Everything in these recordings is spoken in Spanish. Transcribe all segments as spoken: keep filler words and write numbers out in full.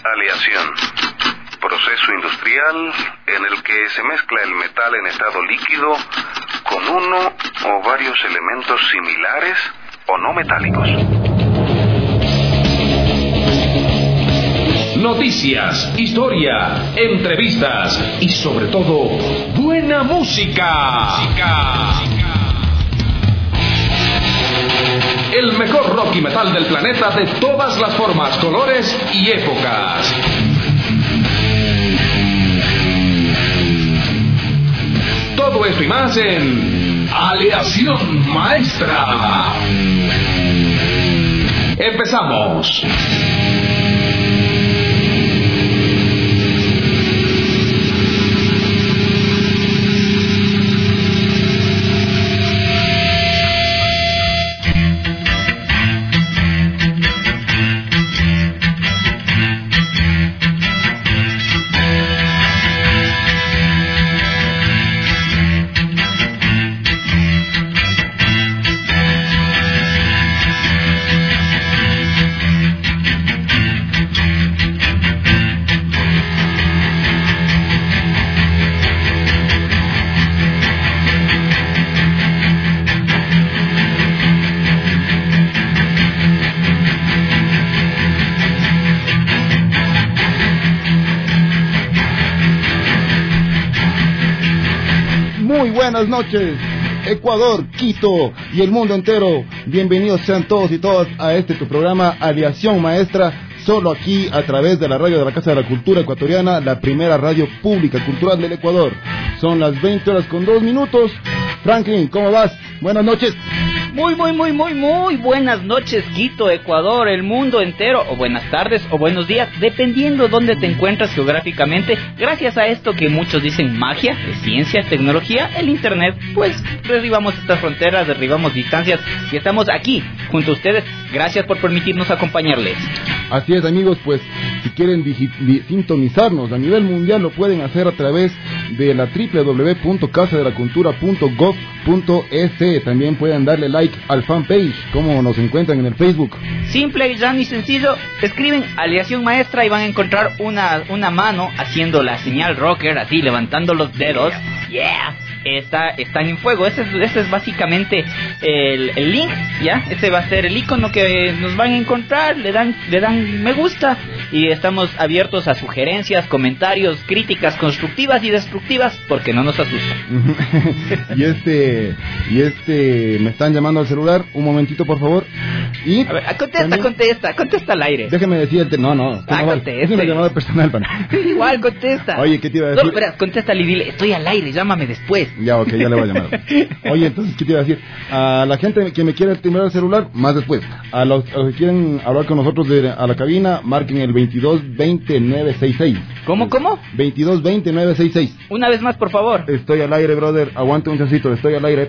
aleación, proceso industrial en el que se mezcla el metal en estado líquido con uno o varios elementos similares o no metálicos. Noticias, historia, entrevistas y sobre todo, buena música. música. El mejor rock y metal del planeta de todas las formas, colores y épocas. Todo esto y más en Aleación Maestra. Empezamos. Buenas noches, Ecuador, Quito y el mundo entero. Bienvenidos sean todos y todas a este tu programa Aleación Maestra, solo aquí a través de la radio de la Casa de la Cultura Ecuatoriana, la primera radio pública cultural del Ecuador. Son las veinte horas con dos minutos. Franklin, ¿cómo vas? Buenas noches. Muy, muy, muy, muy, muy buenas noches, Quito, Ecuador, el mundo entero, o buenas tardes o buenos días, dependiendo dónde te encuentras geográficamente. Gracias a esto que muchos dicen magia, es ciencia, tecnología, el internet, pues derribamos estas fronteras, derribamos distancias y estamos aquí, junto a ustedes. Gracias por permitirnos acompañarles. Así es, amigos, pues si quieren digi- di- sintonizarnos a nivel mundial lo pueden hacer a través de la doble u doble u doble u punto casa de la cultura punto gov punto es. También pueden darle like al fanpage, como nos encuentran en el Facebook. Simple, llano y sencillo, escriben Aleación Maestra y van a encontrar una, una mano haciendo la señal rocker, así levantando los dedos. Yeah. Está, están en fuego. Ese es, ese es básicamente el, el link, ¿ya? Ese va a ser el icono que nos van a encontrar. Le dan, le dan me gusta y estamos abiertos a sugerencias, comentarios, críticas constructivas y destructivas, porque no nos asusta. y este, y este, me están llamando al celular. Un momentito, por favor. Y a ver, contesta, también, contesta, contesta al aire. Déjeme decirte, no, no, ah, no conteste. Es una llamada personal, pana. Igual, contesta. Oye, ¿qué te iba a decir? No, verás, contéstale y dile, estoy al aire, llámame después. Ya, ok, ya le voy a llamar. Oye, entonces, ¿qué te iba a decir? A la gente que me quiere timar el celular, más después. A los, a los que quieren hablar con nosotros de, a la cabina, marquen el veintidós veinte nueve sesenta y seis. ¿Cómo, cómo? veintidós veinte nueve sesenta y seis. Una vez más, por favor. Estoy al aire, brother. Aguante un chacito, estoy al aire.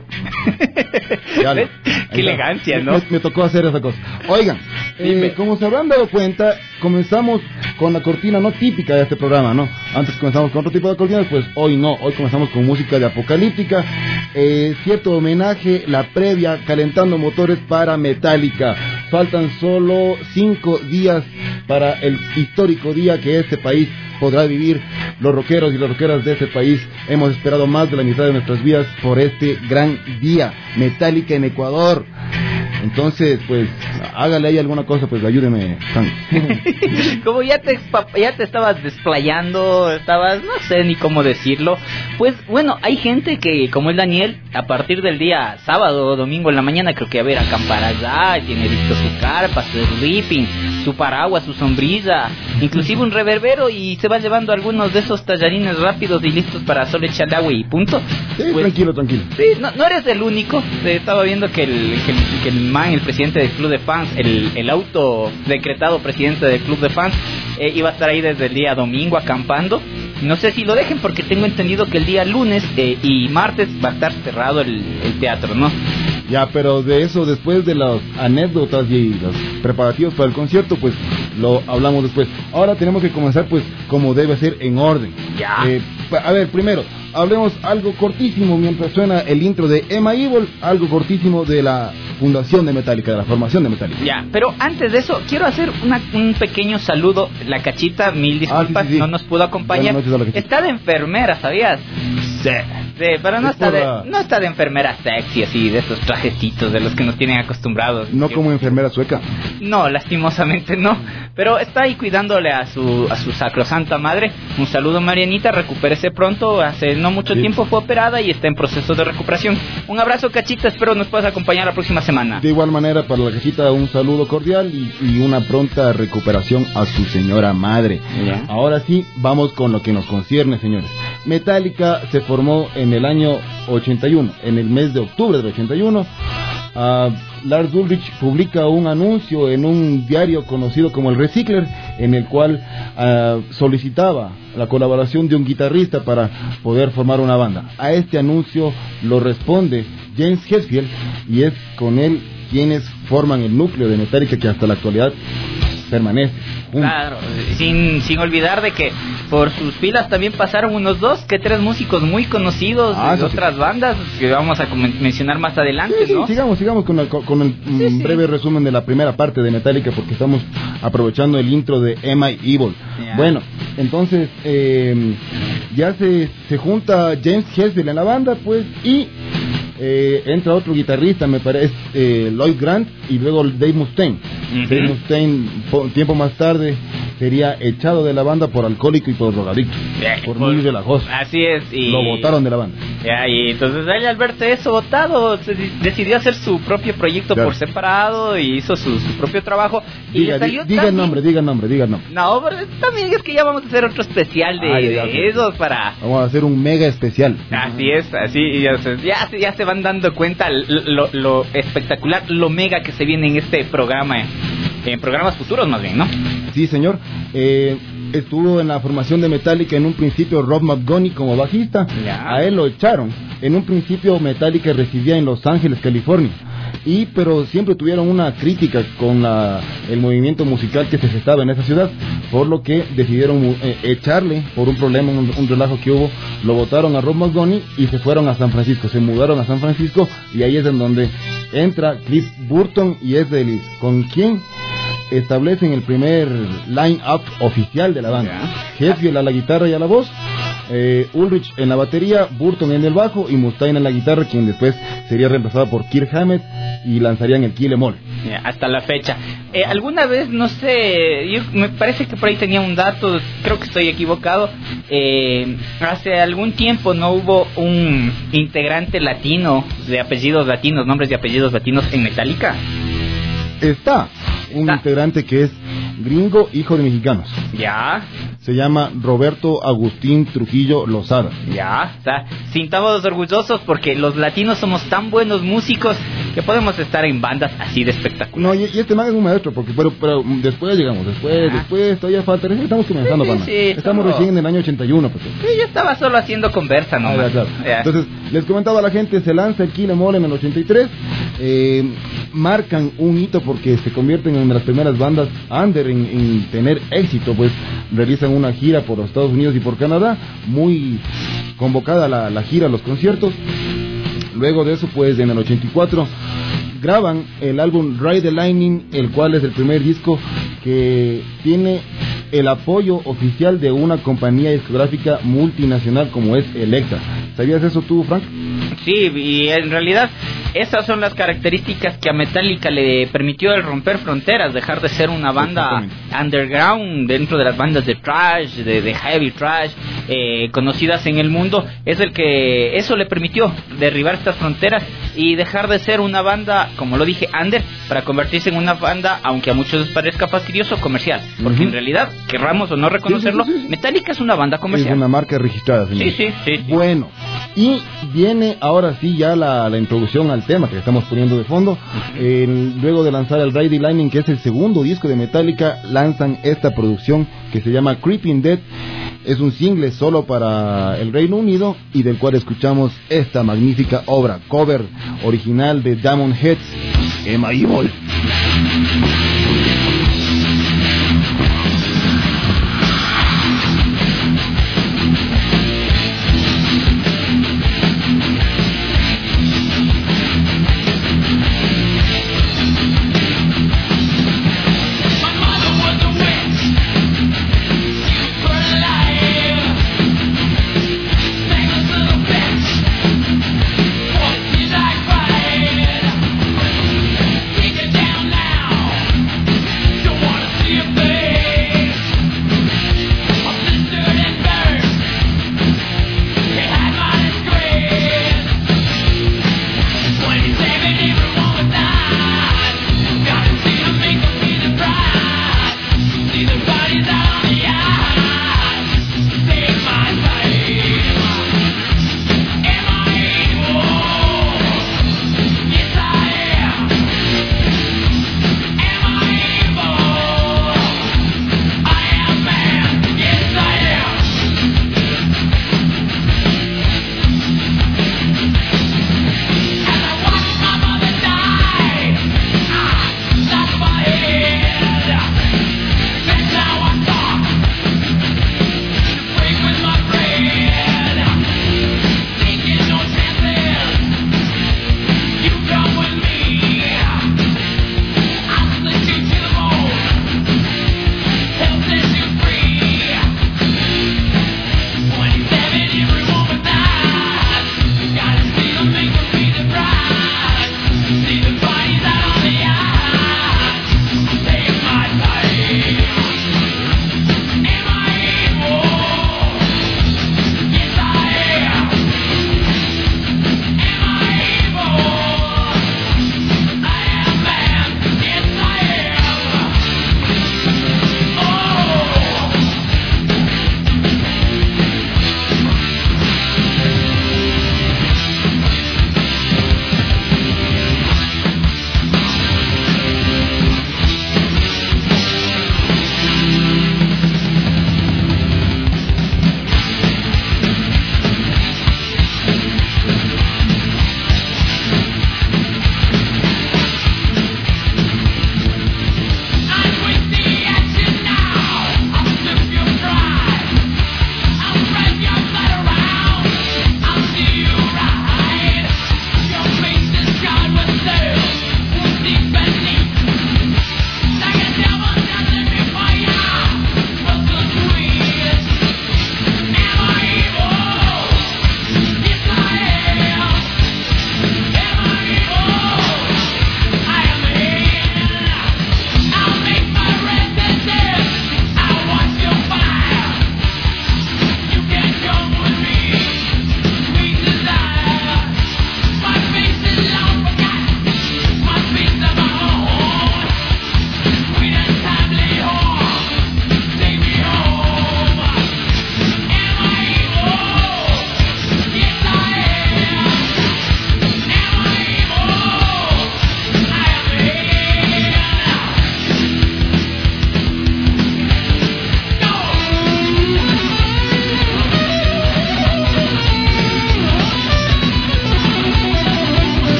Ya, ¿ves? Qué elegancia, ¿no? Me, me tocó hacer esa cosa. Oigan, eh, como se habrán dado cuenta, comenzamos con la cortina no típica de este programa, ¿no? Antes comenzamos con otro tipo de cortinas, pues hoy no. Hoy comenzamos con música de apocalíptica. Eh, cierto homenaje, la previa, calentando motores para Metallica. Faltan solo cinco días para el histórico día que este país podrá vivir. Los rockeros y las rockeras de este país hemos esperado más de la mitad de nuestras vidas por este gran día. Metallica en Ecuador. Entonces, pues, hágale ahí alguna cosa, pues ayúdeme. Como ya te ya te estabas desplayando, estabas, no sé ni cómo decirlo. Pues, bueno, hay gente que, como el Daniel, a partir del día sábado o domingo en la mañana, creo que a ver, acampar allá, tiene listo su carpa, su sleeping, su paraguas, su sombrilla, inclusive un reverbero, y se va llevando algunos de esos tallarines rápidos y listos para solo echarle agua y punto. Sí, pues, tranquilo, tranquilo. Sí, no, no eres el único. Estaba viendo que el, que el, que el man, el presidente del club de fans, el, el autodecretado presidente del club de fans, eh, iba a estar ahí desde el día domingo acampando. No sé si lo dejen, porque tengo entendido que el día lunes eh, y martes va a estar cerrado el, el teatro, ¿no? Ya, pero de eso, después de las anécdotas y los preparativos para el concierto, pues lo hablamos después. Ahora tenemos que comenzar, pues, como debe ser, en orden. Ya. Eh, a ver, primero, hablemos algo cortísimo mientras suena el intro de Emma Evil, algo cortísimo de la fundación de Metallica, de la formación de Metallica. Ya, pero antes de eso, quiero hacer una, un pequeño saludo. La Cachita, mil disculpas, ah, sí, sí, sí. no nos pudo acompañar. Está de enfermera, ¿sabías? Sí. Sí, pero no está, de, la... no está de enfermera sexy, así, de esos trajecitos de los que nos tienen acostumbrados. ¿No como enfermera sueca? No, lastimosamente no. Pero está ahí cuidándole a su a su sacrosanta madre. Un saludo, Marianita, recupérese pronto. Hace no mucho sí. tiempo fue operada y está en proceso de recuperación. Un abrazo, Cachita, espero nos puedas acompañar la próxima semana. De igual manera, para la Cachita, un saludo cordial y, y una pronta recuperación a su señora madre. ¿Ya? Ahora sí, vamos con lo que nos concierne, señores. Metallica se formó en el año ochenta y uno, en el mes de octubre del ochenta y uno. Uh, Lars Ulrich publica un anuncio en un diario conocido como el Recycler, en el cual uh, solicitaba la colaboración de un guitarrista para poder formar una banda. A este anuncio lo responde James Hetfield y es con él quienes forman el núcleo de Metallica que hasta la actualidad permanece. Claro, sin, sin olvidar de que por sus filas también pasaron unos dos que tres músicos muy conocidos ah, de otras sí. bandas que vamos a mencionar más adelante, sí, ¿no? Sí, sigamos, sigamos con el, con el sí, sí. breve resumen de la primera parte de Metallica porque estamos aprovechando el intro de Emma Evil. Yeah. Bueno, entonces eh, ya se, se junta James Hetfield en la banda, pues, y Eh, entra otro guitarrista, me parece, eh, Lloyd Grant, y luego Dave Mustaine. Uh-huh. Dave Mustaine, po- tiempo más tarde, sería echado de la banda por alcohólico y por drogadicto, yeah, por muy relajoso. Así es. Y... lo botaron de la banda. Yeah, y entonces él, al verse eso botado, se decidió hacer su propio proyecto claro. por separado y hizo su, su propio trabajo. Y diga, le salió di, diga el nombre, diga el nombre, diga el nombre. No, pero también es que ya vamos a hacer otro especial de, Ay, de esos para... Vamos a hacer un mega especial. Así es, así, y ya se, ya, ya se van dando cuenta lo, lo espectacular, lo mega que se viene en este programa, en programas futuros más bien, ¿no? Sí, señor. Eh, estuvo en la formación de Metallica en un principio Rob McGoney como bajista. Ya. A él lo echaron. En un principio Metallica residía en Los Ángeles, California. Y pero siempre tuvieron una crítica con la, el movimiento musical que se gestaba en esa ciudad, por lo que decidieron eh, echarle por un problema, un, un relajo que hubo. Lo botaron a Rob McGoney y se fueron a San Francisco, se mudaron a San Francisco y ahí es en donde entra Cliff Burton y es el, con quien establecen el primer line-up oficial de la banda. Yeah. Hetfield a la guitarra y a la voz, eh, Ulrich en la batería, Burton en el bajo y Mustaine en la guitarra, quien después sería reemplazado por Kirk Hammett y lanzarían el Kill Em All. Yeah, hasta la fecha. Eh, alguna vez, no sé, yo, me parece que por ahí tenía un dato, creo que estoy equivocado, eh, hace algún tiempo no hubo un integrante latino, de apellidos latinos, nombres de apellidos latinos en Metallica. Está un Está. integrante que es gringo, hijo de mexicanos. Ya. Se llama Roberto Agustín Trujillo Lozada. Ya, o sea, sintamos orgullosos porque los latinos somos tan buenos músicos que podemos estar en bandas así de espectaculares. No, y, y este man es un maestro, porque pero, pero después llegamos, después, ah. después todavía falta, estamos comenzando, sí, pana. Sí, estamos solo... recién en el año ochenta y uno, pues. Sí, yo estaba solo haciendo conversa, ¿no? Ah, ya, claro. Ya. Entonces, les comentaba a la gente, se lanza el Kill Em All en el ochenta y tres, eh, marcan un hito porque se convierten en una de las primeras bandas under en, en tener éxito, pues realizan una gira por los Estados Unidos y por Canadá, muy convocada la, la gira, los conciertos. Luego de eso, pues en el ochenta y cuatro graban el álbum Ride the Lightning, el cual es el primer disco que tiene el apoyo oficial de una compañía discográfica multinacional como es Elektra. ¿Sabías eso tú, Frank? Sí, y en realidad esas son las características que a Metallica le permitió el romper fronteras, dejar de ser una banda underground dentro de las bandas de thrash, de, de heavy thrash, eh, conocidas en el mundo. Es el que eso le permitió derribar estas fronteras y dejar de ser una banda, como lo dije, under, para convertirse en una banda, aunque a muchos les parezca fastidioso, comercial. Porque uh-huh. en realidad, querramos o no reconocerlo, sí, sí, sí, sí. Metallica es una banda comercial. Es una marca registrada, señor. Sí, sí, sí, sí. Bueno, y viene ahora sí ya la, la introducción al tema que estamos poniendo de fondo. Uh-huh. eh, luego de lanzar el Ride the Lightning, que es el segundo disco de Metallica, lanzan esta producción que se llama Creeping Dead. Es un single solo para el Reino Unido y del cual escuchamos esta magnífica obra, cover original de Diamond Heads, Emma Evil.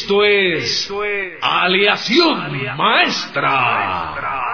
Esto es Aleación Maestra.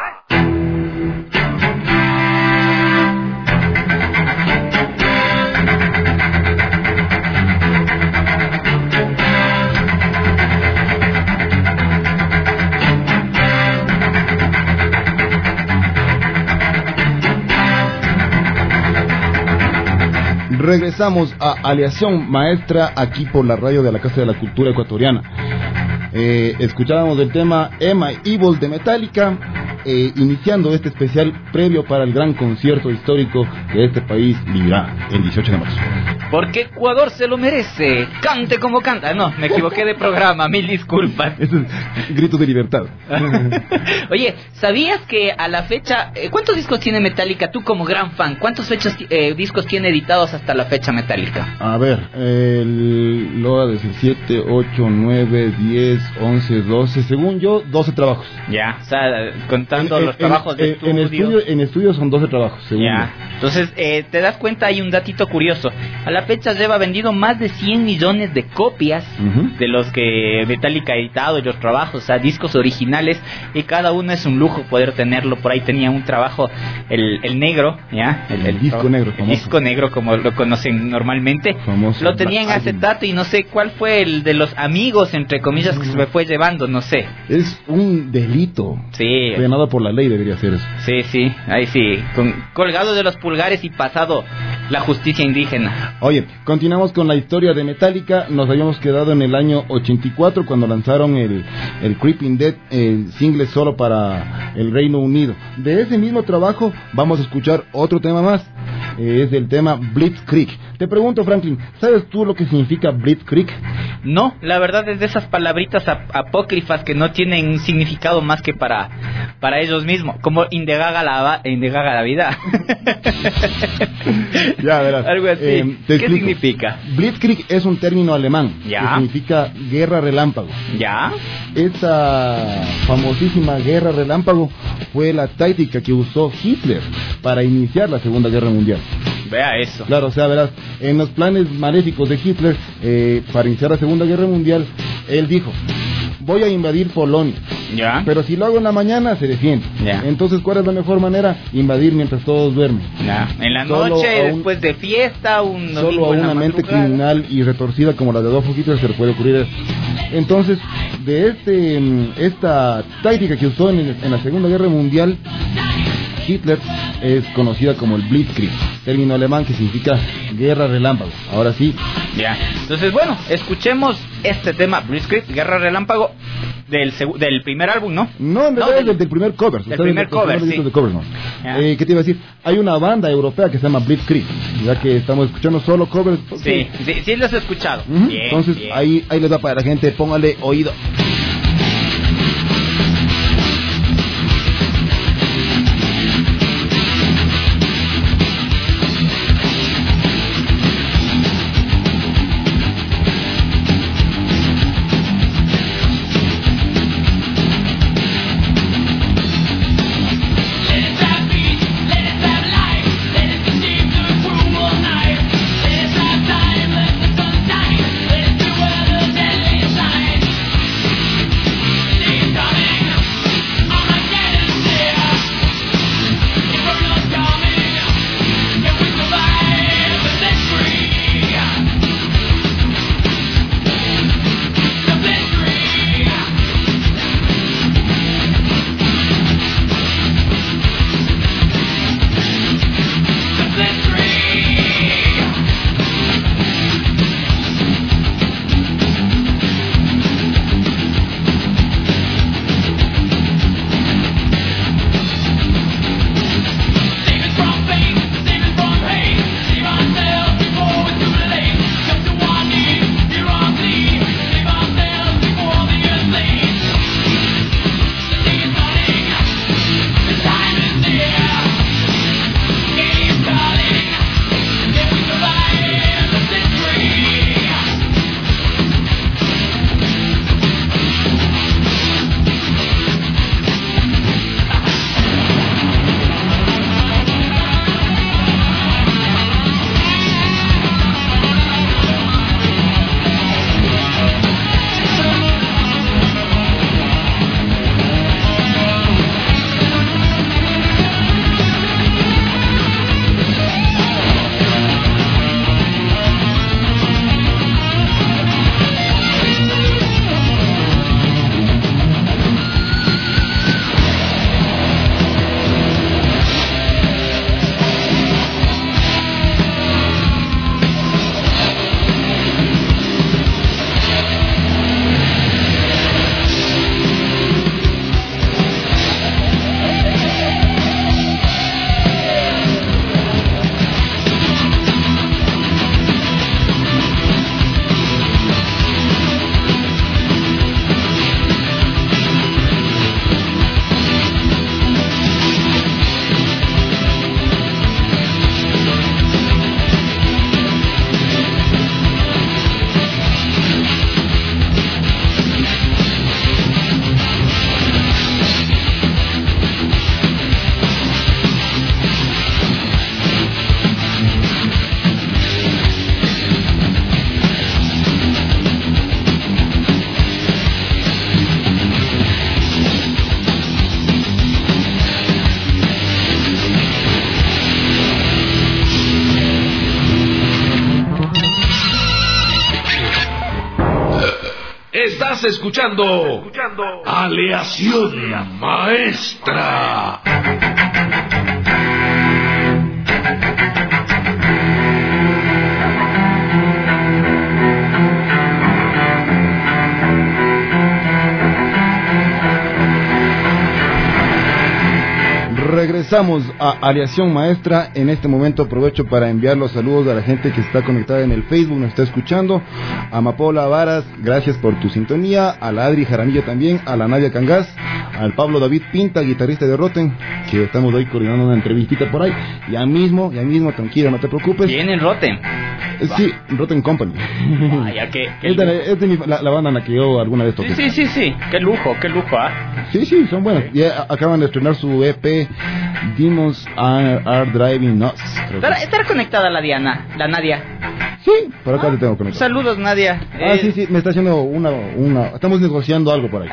Regresamos a Aleación Maestra aquí por la radio de la Casa de la Cultura Ecuatoriana. Eh, escuchábamos el tema Am I Evil de Metallica, eh, iniciando este especial previo para el gran concierto histórico que este país vivirá el dieciocho de marzo. Porque Ecuador se lo merece. Cante como canta. No, me equivoqué de programa, mil disculpas. Eso es grito de libertad. Oye, ¿sabías que a la fecha, eh, cuántos discos tiene Metallica? Tú como gran fan, ¿cuántos fechas, eh, discos tiene editados hasta la fecha Metallica? A ver, el, lo voy a decir, siete, ocho, nueve, diez, once, doce, según yo, doce trabajos. Ya, o sea, contando en, los en, trabajos en, de en, estudio. En estudio, en estudio son doce trabajos, según ya. yo. Entonces, eh, te das cuenta, hay un datito curioso. A la fecha lleva vendido más de cien millones de copias uh-huh. de los que Metallica ha editado y los trabajos, o sea, discos originales, y cada uno es un lujo poder tenerlo. Por ahí tenía un trabajo, el, el negro, ¿ya? El, el, el disco negro, el disco negro, como lo conocen normalmente. Famoso. Lo tenía en acetato y no sé cuál fue el de los amigos, entre comillas, que se me fue llevando, no sé. Es un delito. Sí. Penado por la ley debería ser eso. Sí, sí, ahí sí. Con, colgado de los pulgares y pasado la justicia indígena. Oye, continuamos con la historia de Metallica. Nos habíamos quedado en el año ochenta y cuatro cuando lanzaron el, el Creeping Dead, el single solo para el Reino Unido. De ese mismo trabajo vamos a escuchar otro tema más. Eh, es el tema Blitzkrieg. Te pregunto, Franklin, ¿sabes tú lo que significa Blitzkrieg? No, la verdad es de esas palabritas ap- apócrifas que no tienen un significado más que para para ellos mismos, como Indegaga la, Indegaga la vida. Ya verás. Algo así. Eh, ¿Qué explico. significa? Blitzkrieg es un término alemán ya. que significa guerra relámpago. Ya. Esta famosísima guerra relámpago fue la táctica que usó Hitler para iniciar la Segunda Guerra Mundial. Vea eso. Claro, o sea, verás, en los planes maléficos de Hitler eh, para iniciar la Segunda Guerra Mundial, él dijo: voy a invadir Polonia. Ya. Pero si lo hago en la mañana, se defiende. Ya. Entonces, ¿cuál es la mejor manera? Invadir mientras todos duermen. Ya. En la Solo noche, un, después de fiesta, un solo a una mente criminal y retorcida como la de Adolf Hitler se le puede ocurrir eso. Entonces, de este esta táctica que usó en, en la Segunda Guerra Mundial, Hitler, es conocida como el Blitzkrieg, término alemán que significa guerra relámpago. Ahora sí. Ya. Entonces, bueno, escuchemos este tema, Blitzkrieg, guerra relámpago, del seg- del primer álbum, ¿no? No, en verdad no, es del, del primer cover. Del primer cover, sí. De cover, ¿no? Eh, ¿Qué te iba a decir? Hay una banda europea que se llama Blitzkrieg, ya que estamos escuchando solo covers. Sí, sí, sí los he escuchado. Uh-huh. Bien, Entonces, bien. ahí ahí les da para la gente, póngale oído. Let it Estás escuchando, escuchando Aleación Maestra. Regresamos a Aleación Maestra. En este momento aprovecho para enviar los saludos a la gente que está conectada en el Facebook, nos está escuchando. A Amapola Varas, gracias por tu sintonía. A la Adri Jaramillo también. A la Nadia Cangas. Al Pablo David Pinta, guitarrista de Rotten, que estamos hoy coordinando una entrevistita por ahí. Ya mismo, ya mismo, tranquilo, no te preocupes. ¿Viene en Rotten? Eh, sí, Rotten Company. Vaya, qué, qué es de, es de mi, la, la banda en la que yo alguna vez toqué. Sí, sí, sí, sí. Qué lujo, qué lujo, ¿ah? Sí, sí, son buenas. Ya acaban de estrenar su E P, Demons Are, Are Driving Nuts. ¿Estará, ¿Estará conectada la Diana, la Nadia? Sí, por acá ah, te tengo conectado. Saludos, Nadia. Ah, eh... sí, sí, me está haciendo una, una... Estamos negociando algo por ahí.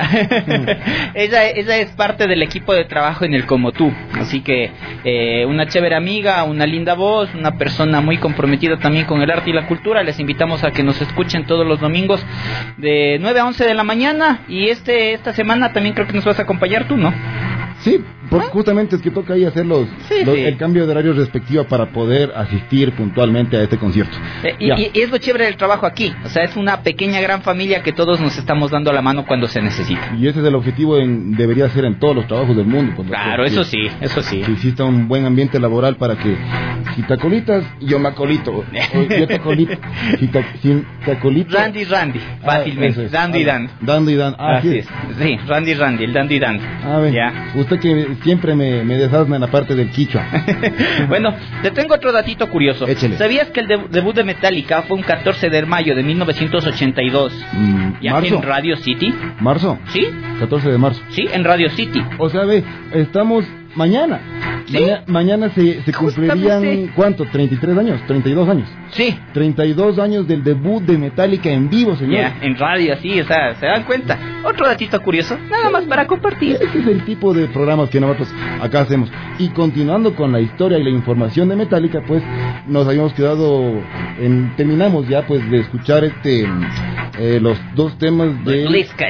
ella, ella es parte del equipo de trabajo en el Como Tú. Así que eh, una chévere amiga, una linda voz, una persona muy comprometida también con el arte y la cultura. Les invitamos a que nos escuchen todos los domingos de nueve a once de la mañana. Y este esta semana también creo que nos vas a acompañar tú, ¿no? Sí, por, ¿Ah? justamente es que toca ahí hacer los, sí, los, sí. el cambio de horario respectivo para poder asistir puntualmente a este concierto. Eh, y, y es lo chévere del trabajo aquí, o sea, es una pequeña gran familia que todos nos estamos dando la mano cuando se necesita. Y ese es el objetivo, en, debería ser en todos los trabajos del mundo. Pues, claro, eso sí, eso sí. Que exista un buen ambiente laboral para que si te acolitas, yo me acolito. O yo te acolito. Si te, si te acolito. Randy, Randy, fácilmente. Ah, es. Dando y dando. Dando y dando. Ah, así es. Sí, Randy, Randy, el dando y dando. A ver, ya. Usted que siempre me, me desasna en la parte del quichua. Bueno, te tengo otro datito curioso. Échele. ¿Sabías que el deb- debut de Metallica fue un catorce de mayo de mil novecientos ochenta y dos? Mm, ¿Y aquí en Radio City? ¿Marzo? ¿Sí? catorce de marzo. Sí, en Radio City. O sea, ve, estamos mañana. ¿Sí? Mañana, mañana se, se cumplirían, ¿cuánto? ¿treinta y tres años? ¿treinta y dos años? Sí. treinta y dos años del debut de Metallica en vivo, señor. Ya, en radio, sí, o sea, ¿se dan cuenta? Otro datito curioso, nada más para compartir. Ese es el tipo de programas que nosotros acá hacemos. Y continuando con la historia y la información de Metallica, pues nos habíamos quedado, en, terminamos ya pues de escuchar este eh, los dos temas de,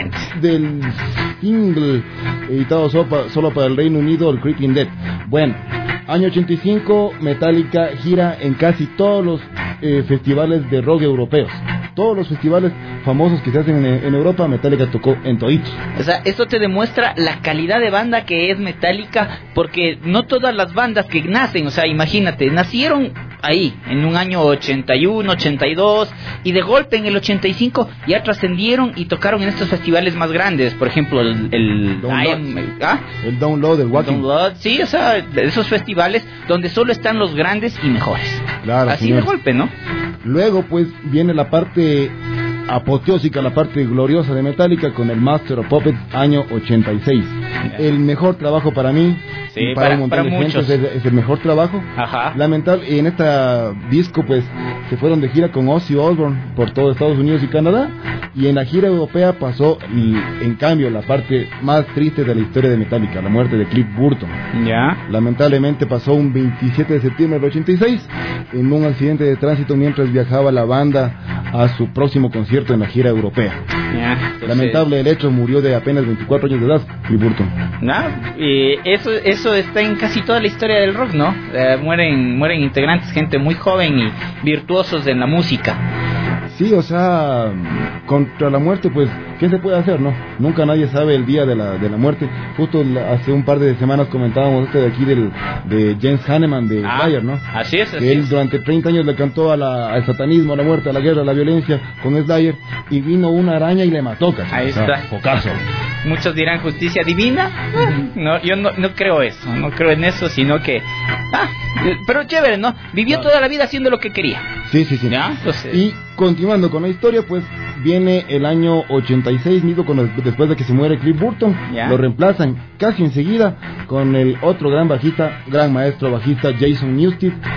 del single editado solo para, solo para el Reino Unido, el Creeping Dead. Bueno, año ochenta y cinco, Metallica gira en casi todos los eh, festivales de rock europeos. Todos los festivales famosos que se hacen en, en Europa, Metallica tocó en toditos. O sea, esto te demuestra la calidad de banda que es Metallica, porque no todas las bandas que nacen, o sea, imagínate, nacieron ahí, en un año ochenta y uno, ochenta y dos, y de golpe en el ochenta y cinco ya trascendieron y tocaron en estos festivales más grandes, por ejemplo, el... El Download, ¿ah? el Download, el Walking. Download, sí, o sea, esos festivales donde solo están los grandes y mejores. Claro, así señor. De golpe, ¿no? Luego, pues, viene la parte apoteósica, la parte gloriosa de Metallica con el Master of Puppets, año ochenta y seis. El mejor trabajo para mí, sí, y para, para un montón para de muchos. gente es, es el mejor trabajo. Ajá. Lamentable, en este disco pues se fueron de gira con Ozzy Osbourne por todo Estados Unidos y Canadá, y en la gira europea pasó, y, en cambio, la parte más triste de la historia de Metallica, la muerte de Cliff Burton. Ya. Lamentablemente pasó un veintisiete de septiembre del ochenta y seis en un accidente de tránsito mientras viajaba la banda a su próximo concierto en la gira europea. Ya, entonces... Lamentable el hecho, murió de apenas veinticuatro años de edad, Cliff Burton. Nah, y eso eso está en casi toda la historia del rock, ¿no? Eh, mueren mueren integrantes, gente muy joven y virtuosos en la música. Sí, o sea, contra la muerte, pues, ¿qué se puede hacer, no? Nunca nadie sabe el día de la de la muerte. Justo la, hace un par de semanas comentábamos este de aquí del de James Hanneman de ah, Slayer, ¿no? Así es, así que él es. durante treinta años le cantó a la, al satanismo, a la muerte, a la guerra, a la violencia con Slayer, y vino una araña y le mató, casi. Ahí o sea, está. Focazo. Muchos dirán justicia divina. No, yo no, no creo eso, no creo en eso, sino que... Ah, pero chévere, ¿no? Vivió claro. toda la vida haciendo lo que quería. Sí, sí, sí. ¿Ya? Entonces... Y continuando con la historia, pues viene el año ochenta y seis, mismo con el, después de que se muere Cliff Burton, ¿ya? Lo reemplazan casi enseguida con el otro gran bajista, gran maestro bajista Jason Newsted,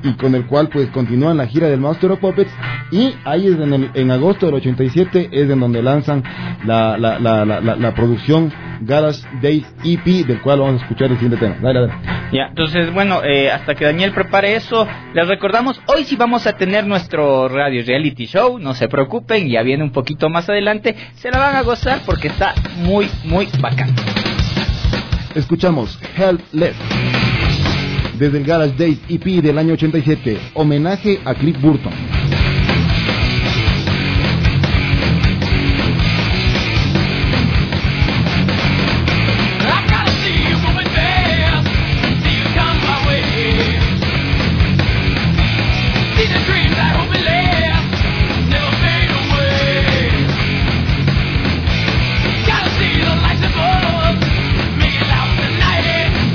y con el cual pues continúan la gira del Master of Puppets, y ahí es en, el, en agosto del ochenta y siete es en donde lanzan la, la, la, la, la, la producción Garage Days E P, del cual vamos a escuchar el siguiente tema. Dale, dale. Ya, entonces bueno, eh, hasta que Daniel prepare eso, les recordamos, hoy sí vamos a tener nuestro radio reality show, no se preocupen, ya viene un poquito más adelante, se la van a gozar porque está muy, muy bacán. Escuchamos Helpless desde el Garage Days E P del año ochenta y siete, homenaje a Cliff Burton.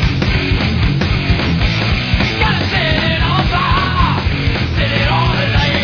Set it on the light.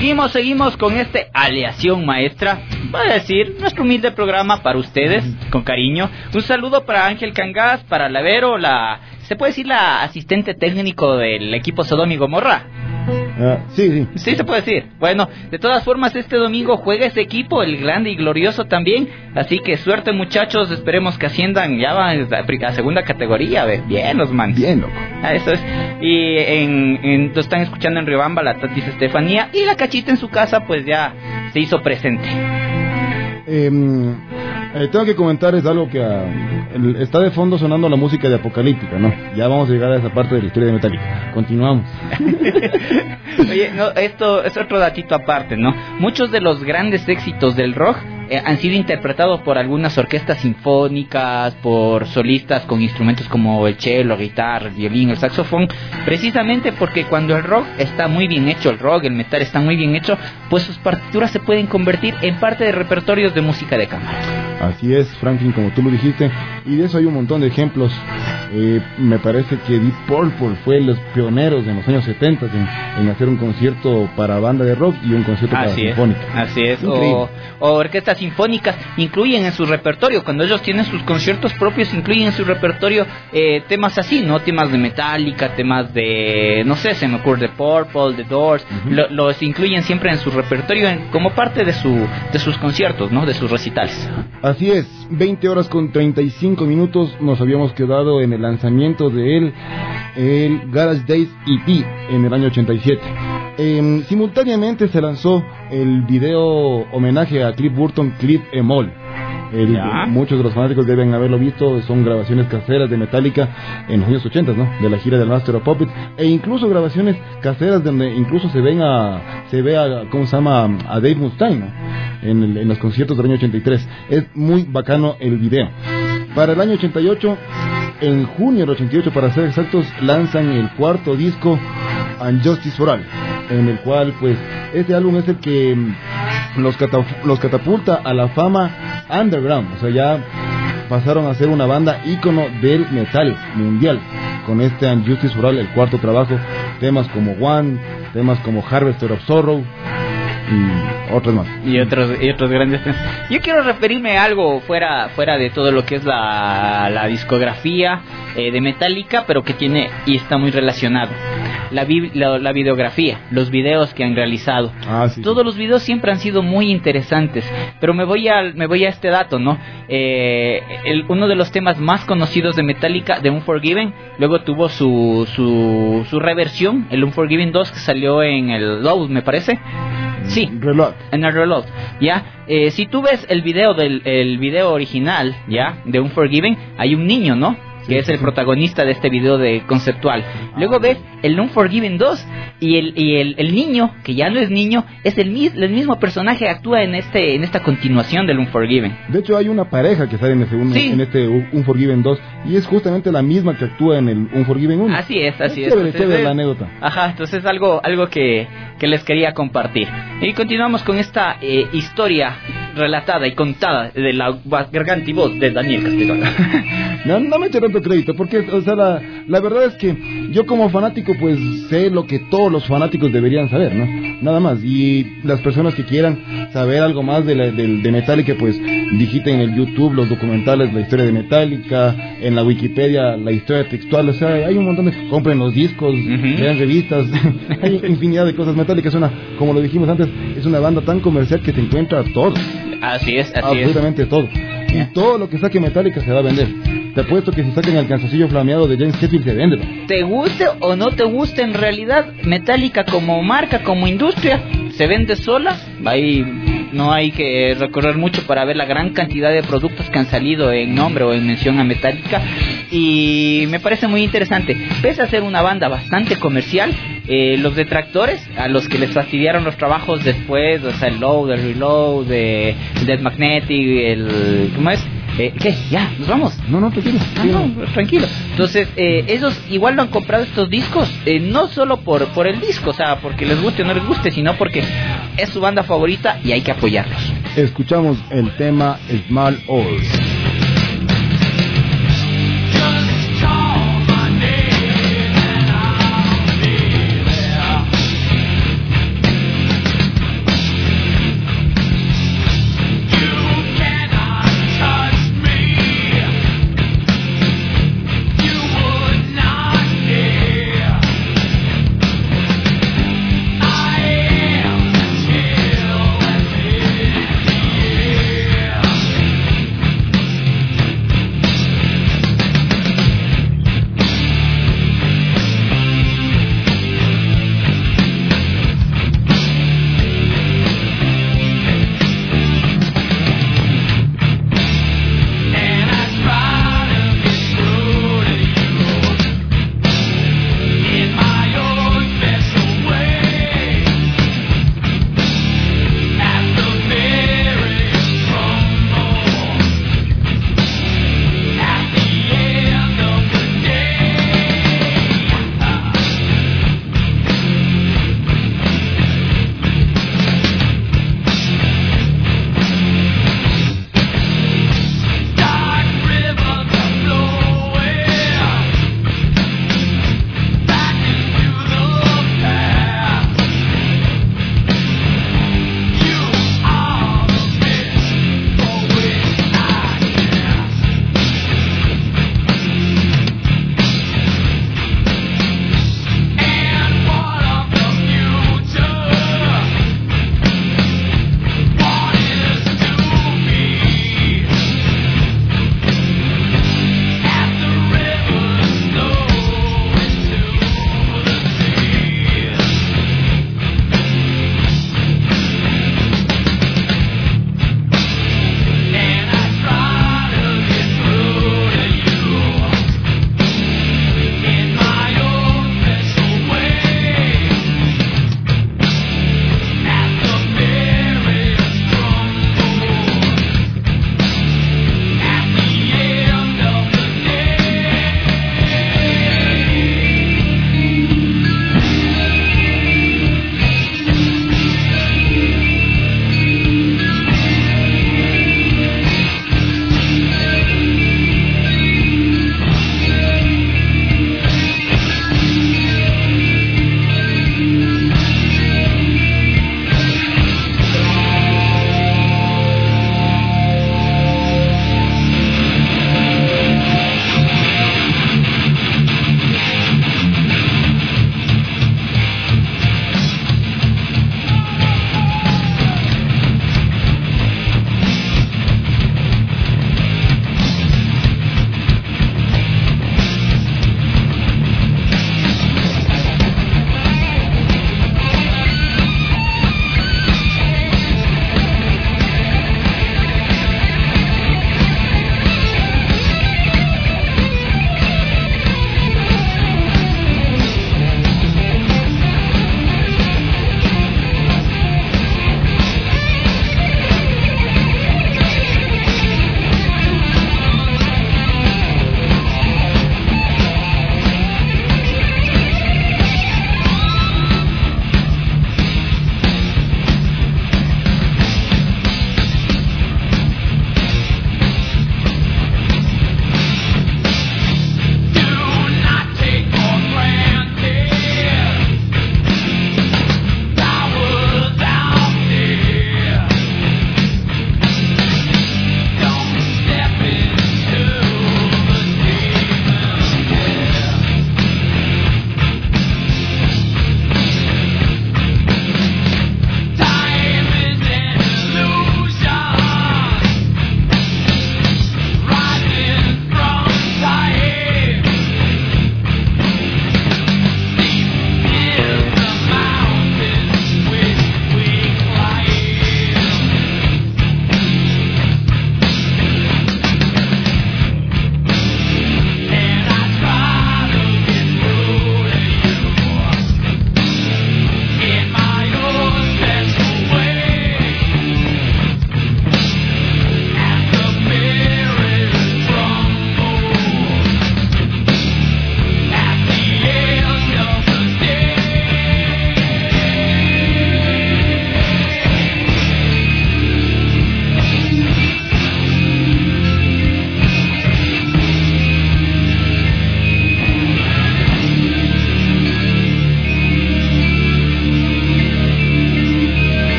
Seguimos, seguimos con este Aleación Maestra. Voy a decir, nuestro humilde programa para ustedes, con cariño. Un saludo para Ángel Cangas, para Lavero, la... ¿se puede decir la asistente técnico del equipo Sodoma y Gomorra? Uh, sí, sí. Sí, se puede decir. Bueno, de todas formas, este domingo juega ese equipo, el grande y glorioso también. Así que suerte, muchachos. Esperemos que asciendan ya van a segunda categoría. ¿Ves? Bien, los manes. Bien, loco. Ah, eso es. Y en, en, lo están escuchando en Riobamba, la Tatis Estefanía. Y la Cachita en su casa, pues ya se hizo presente. Eh, eh, tengo que comentarles algo que uh, el, está de fondo sonando la música de Apocalíptica, ¿no? Ya vamos a llegar a esa parte de la historia de Metallica. Continuamos. Oye, no, esto es otro datito aparte, ¿no? Muchos de los grandes éxitos del rock eh, han sido interpretados por algunas orquestas sinfónicas, por solistas con instrumentos como el cello, la guitarra, el violín, el saxofón, precisamente porque cuando el rock está muy bien hecho, el rock, el metal está muy bien hecho, pues sus partituras se pueden convertir en parte de repertorios de música de cámara. Así es, Franklin, como tú lo dijiste, y de eso hay un montón de ejemplos. Eh, me parece que Deep Purple fue los pioneros en los años setenta en, en hacer un concierto para banda de rock y un concierto para así sinfónica. Es, así es, o, o orquestas sinfónicas incluyen en su repertorio, cuando ellos tienen sus conciertos propios, incluyen en su repertorio eh, temas así, ¿no? Temas de Metallica, temas de, no sé, se me ocurre, de Purple, The Doors, uh-huh. lo, los incluyen siempre en su repertorio en, como parte de, su, de sus conciertos, ¿no? De sus recitales. Así es, veinte horas con treinta y cinco minutos nos habíamos quedado en el lanzamiento de él, el Garage Days E P en el año ochenta y siete. Eh, simultáneamente se lanzó el video homenaje a Cliff Burton, Cliff Emol. El, muchos de los fanáticos deben haberlo visto, son grabaciones caseras de Metallica en los años ochenta, ¿no? De la gira del Master of Puppets, e incluso grabaciones caseras donde incluso se ven a, se ve a, ¿cómo se llama? A Dave Mustaine, ¿no? En, el, en los conciertos del año ochenta y tres. Es muy bacano el video. Para el año ochenta y ocho, en junio del ochenta y ocho para ser exactos, lanzan el cuarto disco, And Justice for All, en el cual pues este álbum es el que los, catap- los catapulta a la fama underground, o sea, ya pasaron a ser una banda ícono del metal mundial con este And Justice for All, el cuarto trabajo. Temas como One, temas como Harvester of Sorrow y otros más. Y otros, y otros grandes temas. Yo quiero referirme a algo fuera, fuera de todo lo que es la, la discografía eh, de Metallica, pero que tiene y está muy relacionado. La, la, la videografía, los videos que han realizado. Ah, sí, Todos sí. los videos siempre han sido muy interesantes, pero me voy a, me voy a este dato, ¿no? Eh, el, uno de los temas más conocidos de Metallica, de Unforgiven, luego tuvo su, su, su reversión, el Unforgiven dos, que salió en el Load, me parece. Sí, Reload. En el Reload, ya. Eh, si tú ves el video del el video original, ya, de Unforgiven, hay un niño, ¿no? Que es el protagonista de este video de conceptual. Luego ves el Unforgiven dos y el y el, el niño, que ya no es niño, es el, mis, el mismo personaje que actúa en este en esta continuación del Unforgiven. De hecho hay una pareja que sale en, ese, un, sí. en este Unforgiven dos y es justamente la misma que actúa en el Unforgiven uno. Así es, así es. es. Chévere, chévere la anécdota. Ajá, entonces algo algo que, que les quería compartir. Y continuamos con esta eh, historia relatada y contada de la garganta y voz de Daniel Castellano. No, no me eche tanto crédito, porque, o sea, la, la verdad es que yo como fanático, pues, sé lo que todos los fanáticos deberían saber, ¿no? Nada más. Y las personas que quieran saber algo más de, la, de, de Metallica, pues, digiten en el YouTube los documentales, la historia de Metallica, en la Wikipedia, la historia textual, o sea, hay un montón de... Compren los discos, uh-huh. lean revistas, hay infinidad de cosas. Metallica es una, como lo dijimos antes, es una banda tan comercial que te encuentra todo. Así es, así absolutamente es. todo. Y todo lo que saque Metallica se va a vender. Te apuesto que si sacan el calzoncillo flameado de James Hetfield se vende. Te guste o no te guste, en realidad Metallica como marca, como industria, se vende sola. Ahí no hay que recorrer mucho para ver la gran cantidad de productos que han salido en nombre o en mención a Metallica. Y me parece muy interesante. Pese a ser una banda bastante comercial, eh, los detractores, a los que les fastidiaron los trabajos después, o sea, el Load, el Reload, de Dead Magnetic, el... ¿cómo es? Eh, ¿Qué? Ya, ¿nos vamos? No, no, tranquilo. Ah, no, tranquilo. Entonces, eh, ellos igual lo han comprado estos discos, eh, no solo por, por el disco, o sea, porque les guste o no les guste, sino porque es su banda favorita y hay que apoyarlos. Escuchamos el tema Small Oars.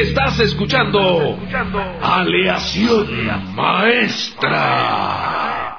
Estás escuchando Aleación Maestra.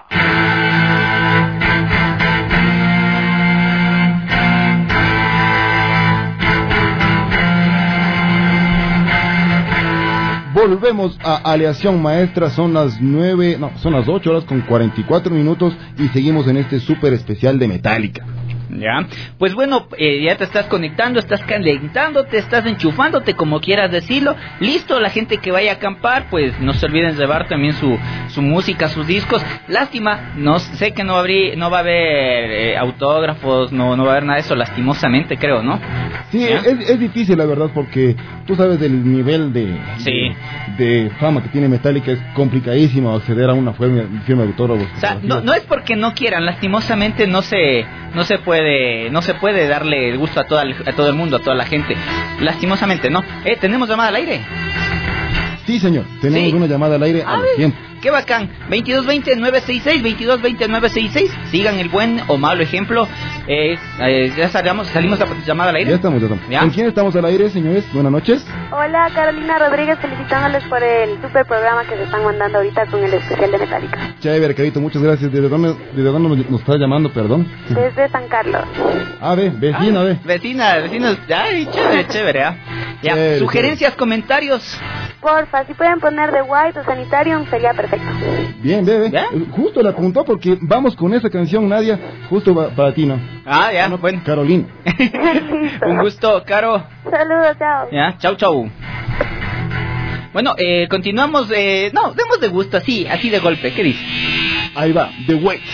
Volvemos a Aleación Maestra, son las nueve, no, son las ocho horas con cuarenta y cuatro minutos y seguimos en este súper especial de Metallica. Ya, pues bueno, eh, ya te estás conectando, estás calentándote, estás enchufándote, como quieras decirlo. Listo, la gente que vaya a acampar, pues no se olviden llevar también su, su música, sus discos. Lástima, no sé que no, habrí, no va a haber eh, autógrafos, no, no va a haber nada de eso, lastimosamente creo, ¿no? Sí, es, es difícil la verdad, porque tú sabes del nivel de, sí. de, de fama que tiene Metallica, es complicadísimo acceder a una firma, firma de autógrafos. O sea, no, no es porque no quieran, lastimosamente no se, no se puede no se puede darle el gusto a, toda, a todo el mundo, a toda la gente. Lastimosamente, ¿no? Eh, ¿tenemos llamada al aire? Sí, señor. Tenemos sí. una llamada al aire a, a los tiempos. Qué bacán. veintidós veinte nueve sesenta y seis, veintidós veinte nueve sesenta y seis. Sigan el buen o malo ejemplo. Eh, eh, ya salimos, salimos a llamada al aire. Ya estamos, ya estamos. ¿Ya? ¿Con quién estamos al aire, señores? Buenas noches. Hola, Carolina Rodríguez, felicitándoles por el super programa que se están mandando ahorita con el especial de Metallica. Chévere, carito, muchas gracias. ¿Desde dónde, desde dónde nos, nos está llamando, perdón? Desde San Carlos. Ah, ve, vecina, ah, ve. Vecina, vecinos. Ay, chévere, chévere, ¿eh? Ya, chévere, sugerencias, chévere. Comentarios. Porfa, si pueden poner The White o Sanitarium sería perfecto. Bien, bebé. ¿Ya? Justo la apuntó porque vamos con esa canción, Nadia, justo pa para ti, ¿no? Ah, ya, bueno. bueno. Carolina. Un gusto, Caro. Saludos, chao. Ya, chau, chau. Bueno, eh, continuamos, eh, no, demos de gusto, así, así de golpe, ¿qué dice? Ahí va, The White.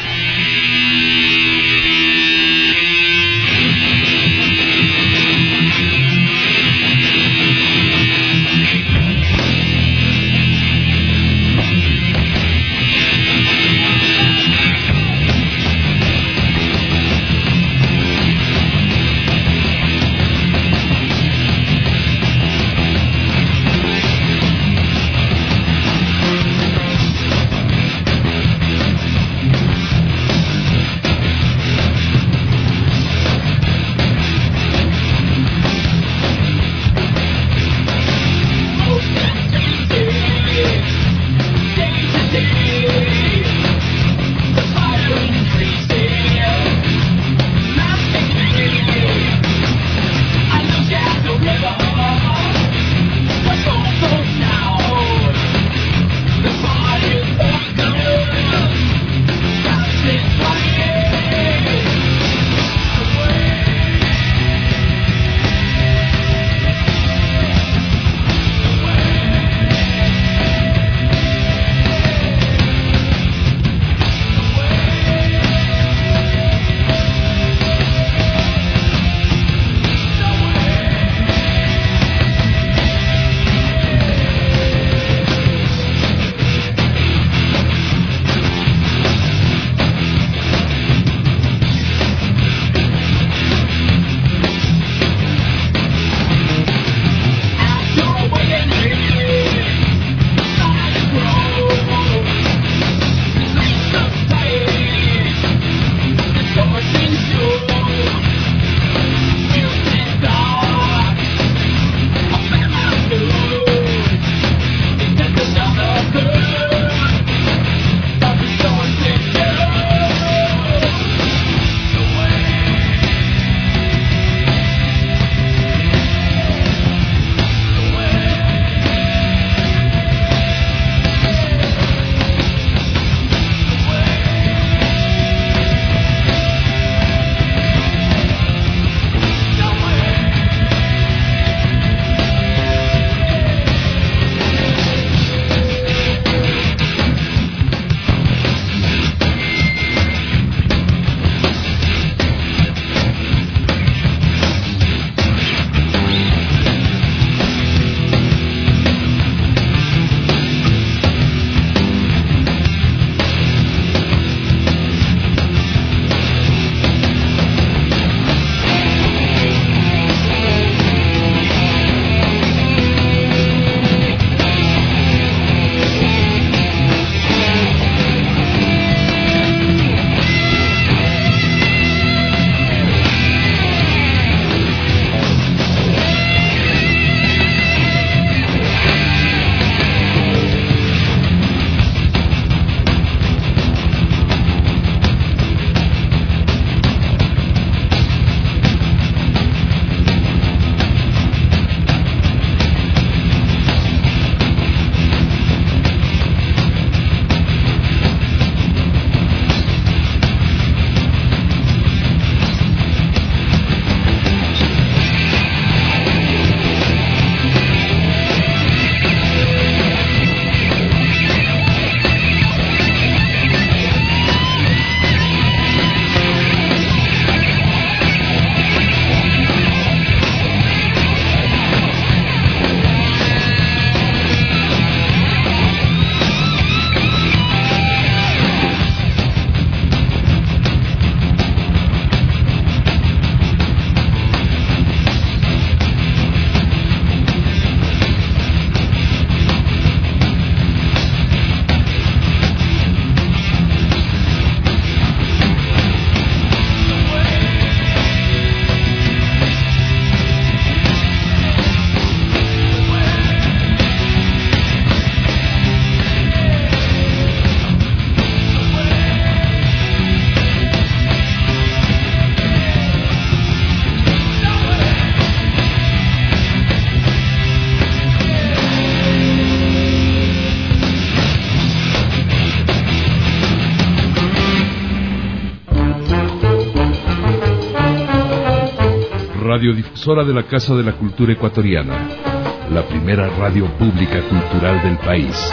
radiodifusora de la Casa de la Cultura Ecuatoriana, la primera radio pública cultural del país.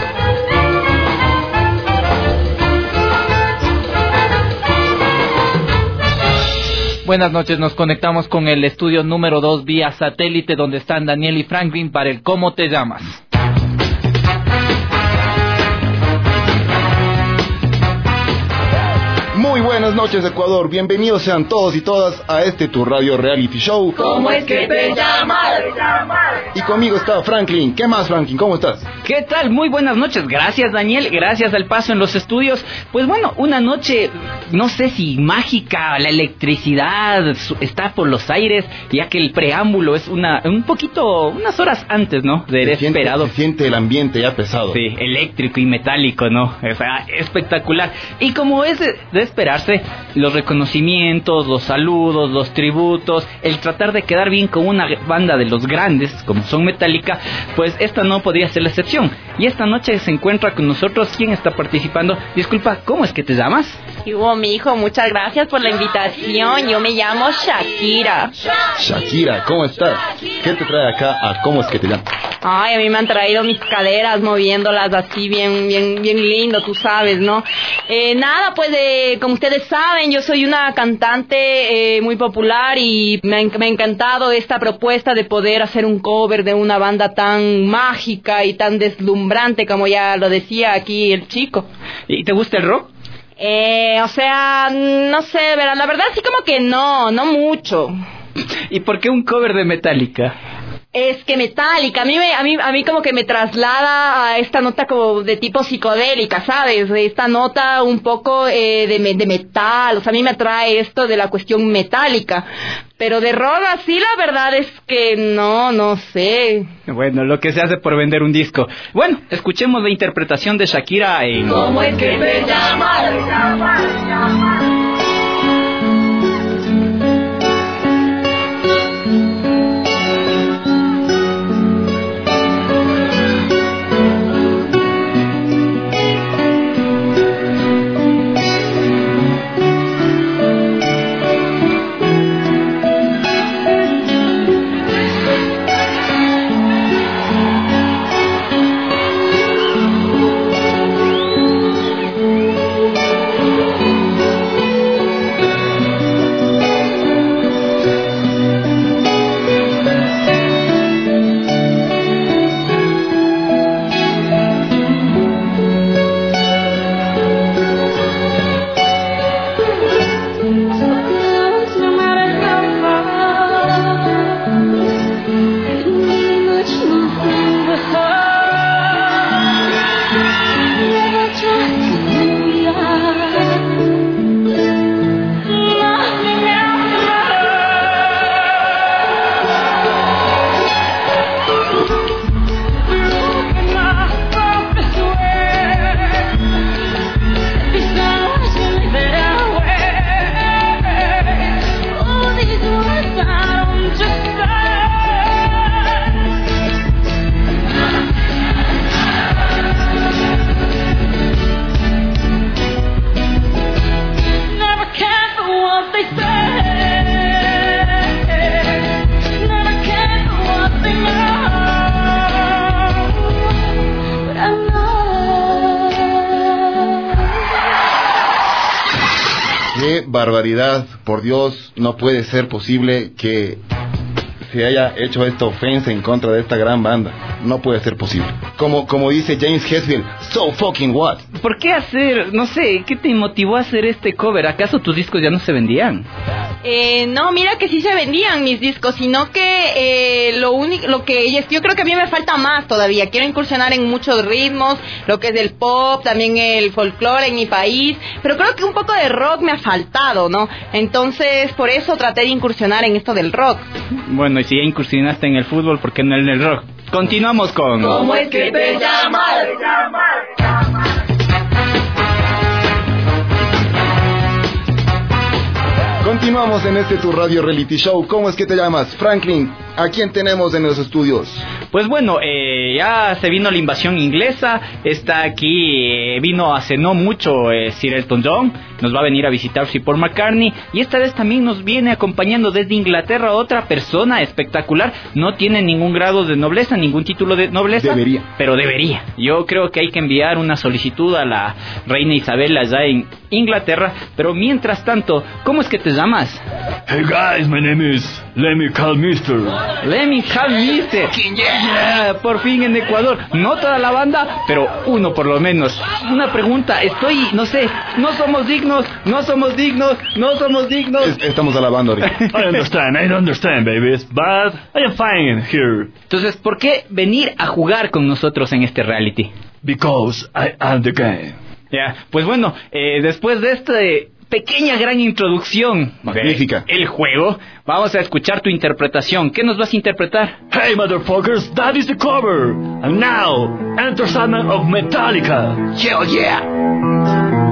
Buenas noches, nos conectamos con el estudio número dos vía satélite, donde están Daniel y Franklin para el ¿Cómo te llamas? Muy buenas noches, Ecuador. Bienvenidos sean todos y todas a este tu radio reality show. ¿Cómo es que te llamas? Y conmigo está Franklin. ¿Qué más, Franklin? ¿Cómo estás? ¿Qué tal? Muy buenas noches. Gracias, Daniel. Gracias al paso en los estudios. Pues bueno, una noche, no sé si mágica, la electricidad está por los aires, ya que el preámbulo es una un poquito, unas horas antes, ¿no? De se esperado. Siente, se siente el ambiente ya pesado. Sí, eléctrico y metálico, ¿no? O sea, espectacular. Y como es de, de esperarse, los reconocimientos, los saludos, los tributos, el tratar de quedar bien con una banda de los grandes, como son Metallica, pues esta no podría ser la excepción. Y esta noche se encuentra con nosotros. ¿Quién está participando? Disculpa, ¿cómo es que te llamas? Y hubo, mi hijo, muchas gracias por la invitación. Yo me llamo Shakira. Shakira, ¿cómo estás? ¿Qué te trae acá a cómo es que te llamas? Ay, a mí me han traído mis caderas moviéndolas así bien, bien, bien lindo, tú sabes, ¿no? Eh, nada, pues, eh, como ustedes saben, yo soy una cantante eh, muy popular y me ha, me ha encantado esta propuesta de poder hacer un cover de una banda tan mágica y tan deslumbrante como ya lo decía aquí el chico. ¿Y te gusta el rock? Eh, o sea, no sé, verá, la verdad sí como que no, no mucho. ¿Y por qué un cover de Metallica? Es que Metallica, a mí, me, a mí a mí como que me traslada a esta nota como de tipo psicodélica, ¿sabes? Esta nota un poco eh, de, de metal, o sea, a mí me atrae esto de la cuestión metálica. Pero de rock así la verdad es que no, no sé. Bueno, lo que se hace por vender un disco. Bueno, escuchemos la interpretación de Shakira en... ¿Cómo es que te llamas? Qué barbaridad, por Dios, no puede ser posible que se haya hecho esta ofensa en contra de esta gran banda. No puede ser posible. Como, como dice James Hetfield, so fucking what? ¿Por qué hacer, no sé, qué te motivó a hacer este cover? ¿Acaso tus discos ya no se vendían? Eh, no, mira que sí se vendían mis discos, sino que eh, lo único, lo que yo creo que a mí me falta más todavía. Quiero incursionar en muchos ritmos, lo que es el pop, también el folclore en mi país, pero creo que un poco de rock me ha faltado, ¿no? Entonces, por eso traté de incursionar en esto del rock. Bueno, y si ya incursionaste en el fútbol, ¿por qué no en el rock? Continuamos con... ¿Cómo es que te llamas? Continuamos en este tu radio reality show. ¿Cómo es que te llamas? Franklin, ¿a quién tenemos en los estudios? Pues bueno, eh, ya se vino la invasión inglesa, está aquí, eh, vino hace no mucho eh, Sir Elton John, nos va a venir a visitar Sir Paul McCartney, y esta vez también nos viene acompañando desde Inglaterra otra persona espectacular, no tiene ningún grado de nobleza, ningún título de nobleza, debería. pero debería. Yo creo que hay que enviar una solicitud a la reina Isabel allá en Inglaterra, pero mientras tanto, ¿cómo es que te llamas? Hey guys, my name is Lemmy Calmister. Lemmy Calmister. Yeah, por fin en Ecuador. No toda la banda, pero uno por lo menos. Una pregunta, estoy, no sé, no somos dignos, no somos dignos, no somos dignos. Es- estamos alabando ahorita. I understand, I understand, babies, but I am fine here Entonces, ¿por qué venir a jugar con nosotros en este reality? because I am the game. Ya, pues bueno, eh, después de esta pequeña gran introducción, Magnífica. de el juego, vamos a escuchar tu interpretación. ¿Qué nos vas a interpretar? Hey, motherfuckers, that is the cover. And now, enter Sandman of Metallica. Hell yeah.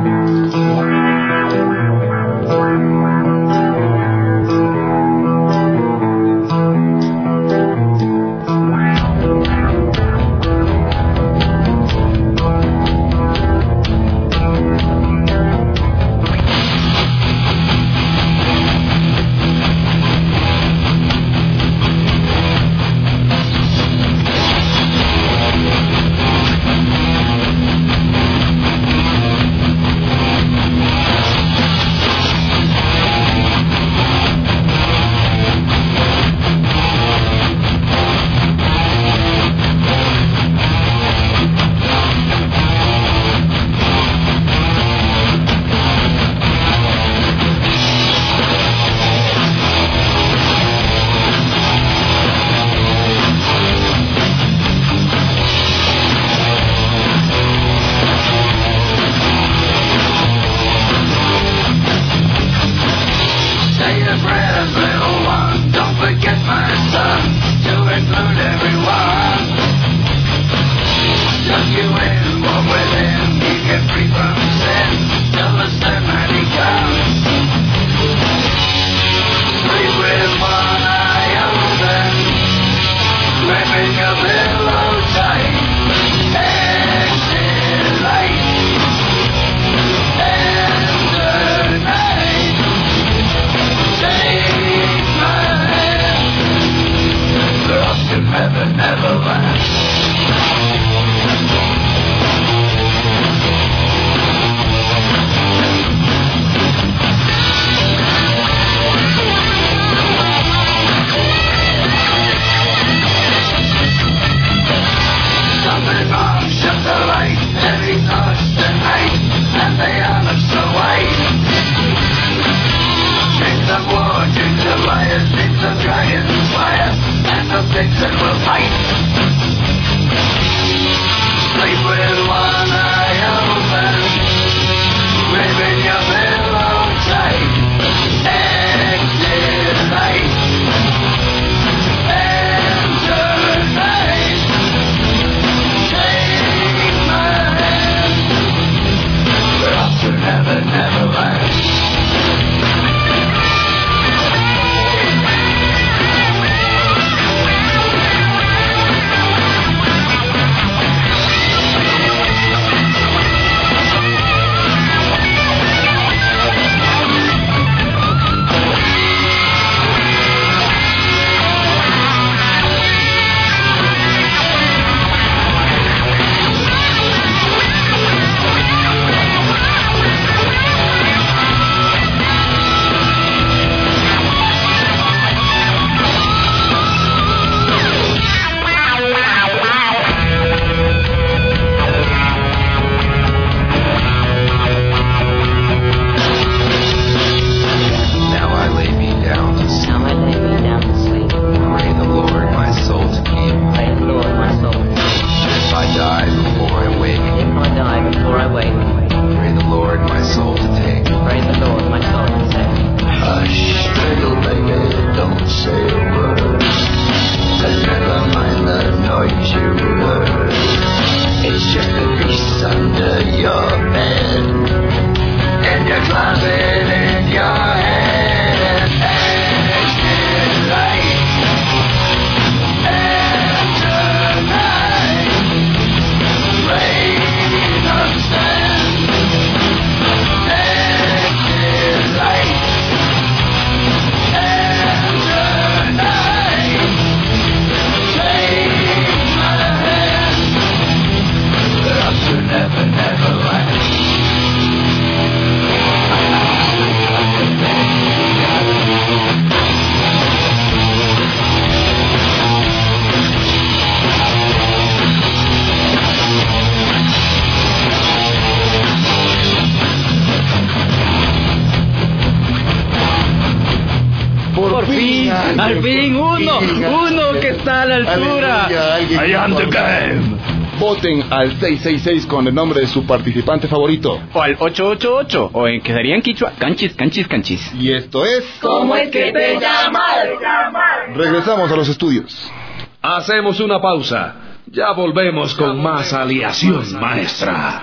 por fin, al fin uno, uno que está a la altura. I am the game. Voten al seis seis seis con el nombre de su participante favorito. O al ocho ocho ocho, o en que sería en quichua, canchis, canchis, canchis. Y esto es... ¿Cómo es que te llamas? Regresamos a los estudios. Hacemos una pausa. Ya volvemos con más Aleación Maestra.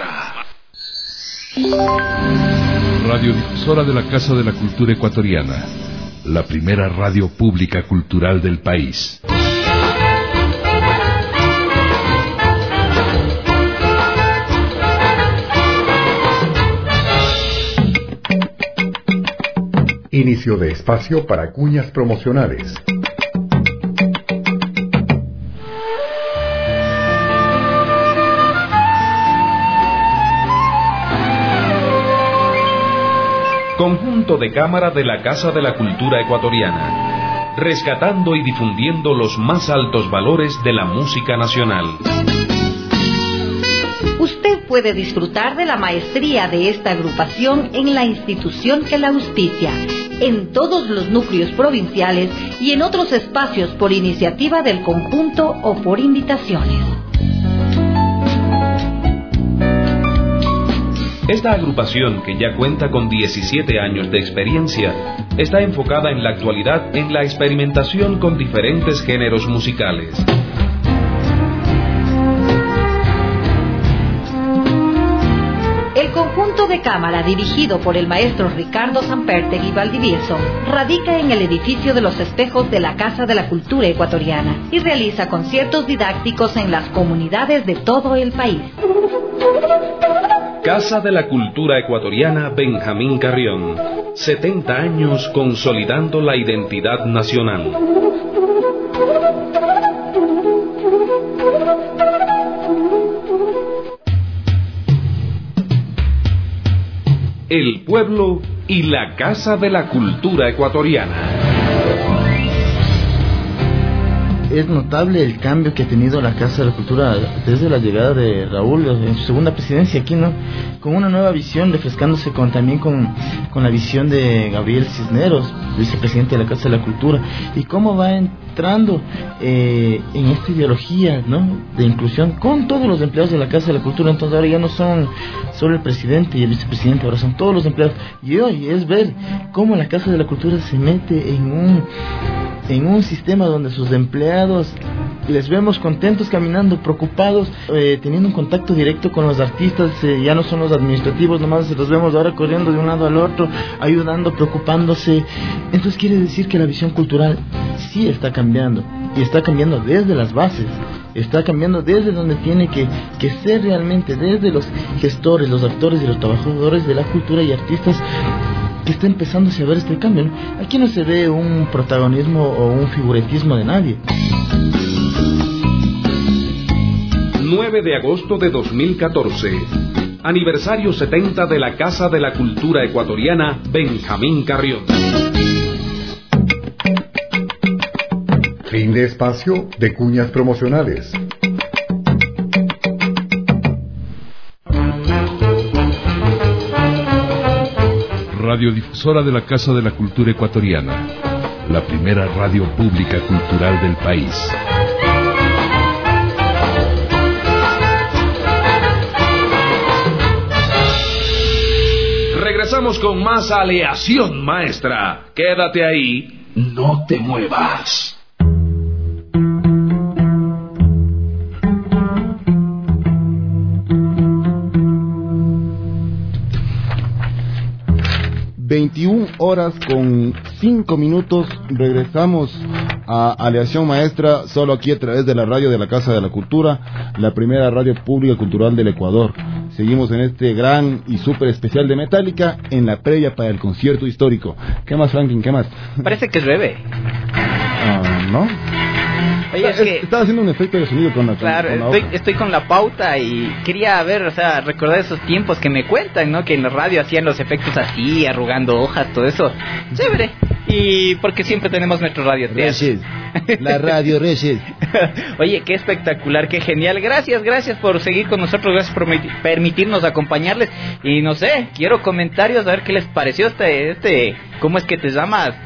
Radiodifusora de la Casa de la Cultura Ecuatoriana, la primera radio pública cultural del país. Inicio de espacio para cuñas promocionales. Conjunto de cámara de la Casa de la Cultura Ecuatoriana, rescatando y difundiendo los más altos valores de la música nacional. Usted puede disfrutar de la maestría de esta agrupación en la institución que la auspicia, en todos los núcleos provinciales y en otros espacios por iniciativa del conjunto o por invitaciones. Esta agrupación, que ya cuenta con diecisiete años de experiencia, está enfocada en la actualidad en la experimentación con diferentes géneros musicales. El conjunto de cámara, dirigido por el maestro Ricardo Sampertegui Valdivieso, radica en el edificio de los espejos de la Casa de la Cultura Ecuatoriana y realiza conciertos didácticos en las comunidades de todo el país. Casa de la Cultura Ecuatoriana Benjamín Carrión, setenta años consolidando la identidad nacional. El pueblo y la Casa de la Cultura Ecuatoriana. Es notable el cambio que ha tenido la Casa de la Cultura desde la llegada de Raúl en su segunda presidencia aquí, ¿no? Con una nueva visión, refrescándose con, también con, con la visión de Gabriel Cisneros, vicepresidente de la Casa de la Cultura, y cómo va entrando eh, en esta ideología, ¿no?, de inclusión con todos los empleados de la Casa de la Cultura. Entonces ahora ya no son solo el presidente y el vicepresidente, ahora son todos los empleados. Y hoy es ver cómo la Casa de la Cultura se mete en un en un sistema donde sus empleados les vemos contentos caminando, preocupados, eh, teniendo un contacto directo con los artistas, eh, ya no son los administrativos, nomás los vemos ahora corriendo de un lado al otro, ayudando, preocupándose. Entonces quiere decir que la visión cultural sí está cambiando, y está cambiando desde las bases, está cambiando desde donde tiene que, que ser realmente, desde los gestores, los actores y los trabajadores de la cultura y artistas, que está empezándose a ver este cambio, ¿no? Aquí no se ve un protagonismo o un figuretismo de nadie. nueve de agosto de dos mil catorce, aniversario setenta de la Casa de la Cultura Ecuatoriana Benjamín Carrión. Fin de espacio de cuñas promocionales. Radiodifusora de la Casa de la Cultura Ecuatoriana, la primera radio pública cultural del país. Regresamos con más Aleación Maestra. Quédate ahí, no te muevas. veintiuna horas con cinco minutos, regresamos a Aleación Maestra, solo aquí a través de la radio de la Casa de la Cultura, la primera radio pública cultural del Ecuador. Seguimos en este gran y súper especial de Metallica, en la previa para el concierto histórico. ¿Qué más, Franklin? ¿Qué más? Parece que llueve. Uh, ¿No? Oye, es que... Estaba haciendo un efecto de sonido con la Claro, con la estoy, hoja. estoy con la pauta y quería ver, o sea, recordar esos tiempos que me cuentan, ¿no? Que en la radio hacían los efectos así, arrugando hojas, todo eso. Chévere. Y porque siempre tenemos nuestro radio Reyes. La radio Reyes. Oye, qué espectacular, qué genial. Gracias, gracias por seguir con nosotros, gracias por permitirnos acompañarles. Y no sé, quiero comentarios, a ver qué les pareció este, este, ¿cómo es que te llamas?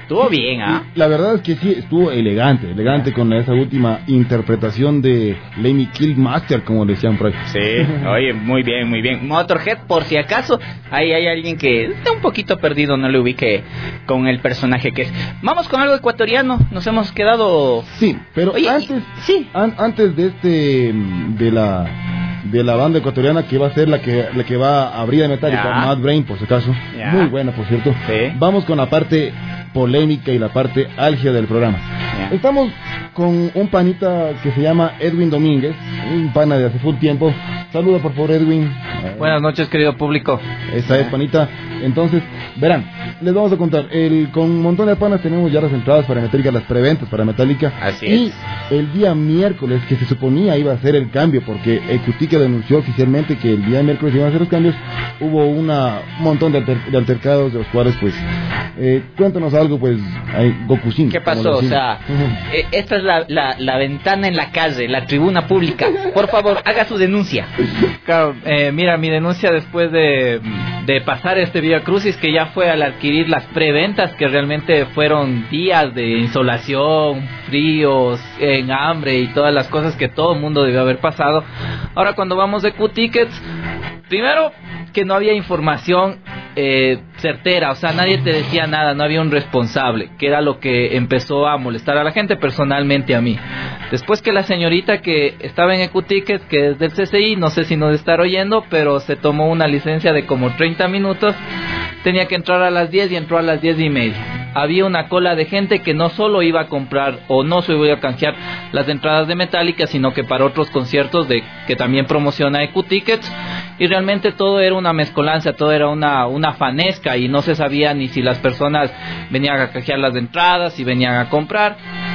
Estuvo bien, ¿ah? ¿eh? La verdad es que sí, estuvo elegante, elegante con esa última interpretación de Lemmy Kilmister, como le decían por ahí. Sí, oye, muy bien, muy bien. Motorhead, por si acaso, ahí hay alguien que está un poquito perdido, no le ubique con el personaje que es. Vamos con algo ecuatoriano, nos hemos quedado... Sí, pero oye, antes, y... sí. An- antes de este, de la... de la banda ecuatoriana que va a ser la que la que va a abrir de Metallica, Mad Brain, por si acaso, ya. Muy buena, por cierto. Sí. Vamos con la parte polémica y la parte álgida del programa. Ya. Estamos con un panita que se llama Edwin Domínguez, un pana de hace full tiempo. Saluda por favor, Edwin. Buenas noches, querido público. Esa es, panita. Entonces, verán, les vamos a contar, el, con un montón de panas tenemos ya las entradas para Metallica, las preventas para Metallica. Así y es. El día miércoles, que se suponía iba a ser el cambio, porque Ecutica denunció oficialmente que el día miércoles iban a hacer los cambios, hubo una, un montón de, alter, de altercados, de los cuales, pues, eh, cuéntanos algo, pues, hay Gokusin. ¿Qué pasó? O sea, uh-huh. eh, esta es la, la, la ventana en la calle, la tribuna pública. Por favor, haga su denuncia. Claro, eh, mira, mi denuncia después de, de pasar este Vía Crucis, que ya fue al adquirir las preventas, que realmente fueron días de insolación, fríos, en hambre y todas las cosas que todo el mundo debió haber pasado. Ahora cuando vamos de Q-Tickets, primero que no había información eh, certera, o sea, nadie te decía nada, no había un responsable, que era lo que empezó a molestar a la gente, personalmente a mí. Después que la señorita que estaba en Q-Tickets, que es del C C I, no sé si nos estará oyendo, pero se tomó una licencia de como treinta minutos, tenía que entrar a las diez y entró a las diez y media. Había una cola de gente que no solo iba a comprar o no se iba a canjear las entradas de Metallica, sino que para otros conciertos de que también promociona E Q Tickets, y realmente todo era una mezcolanza, todo era una, una fanesca, y no se sabía ni si las personas venían a canjear las entradas, si venían a comprar,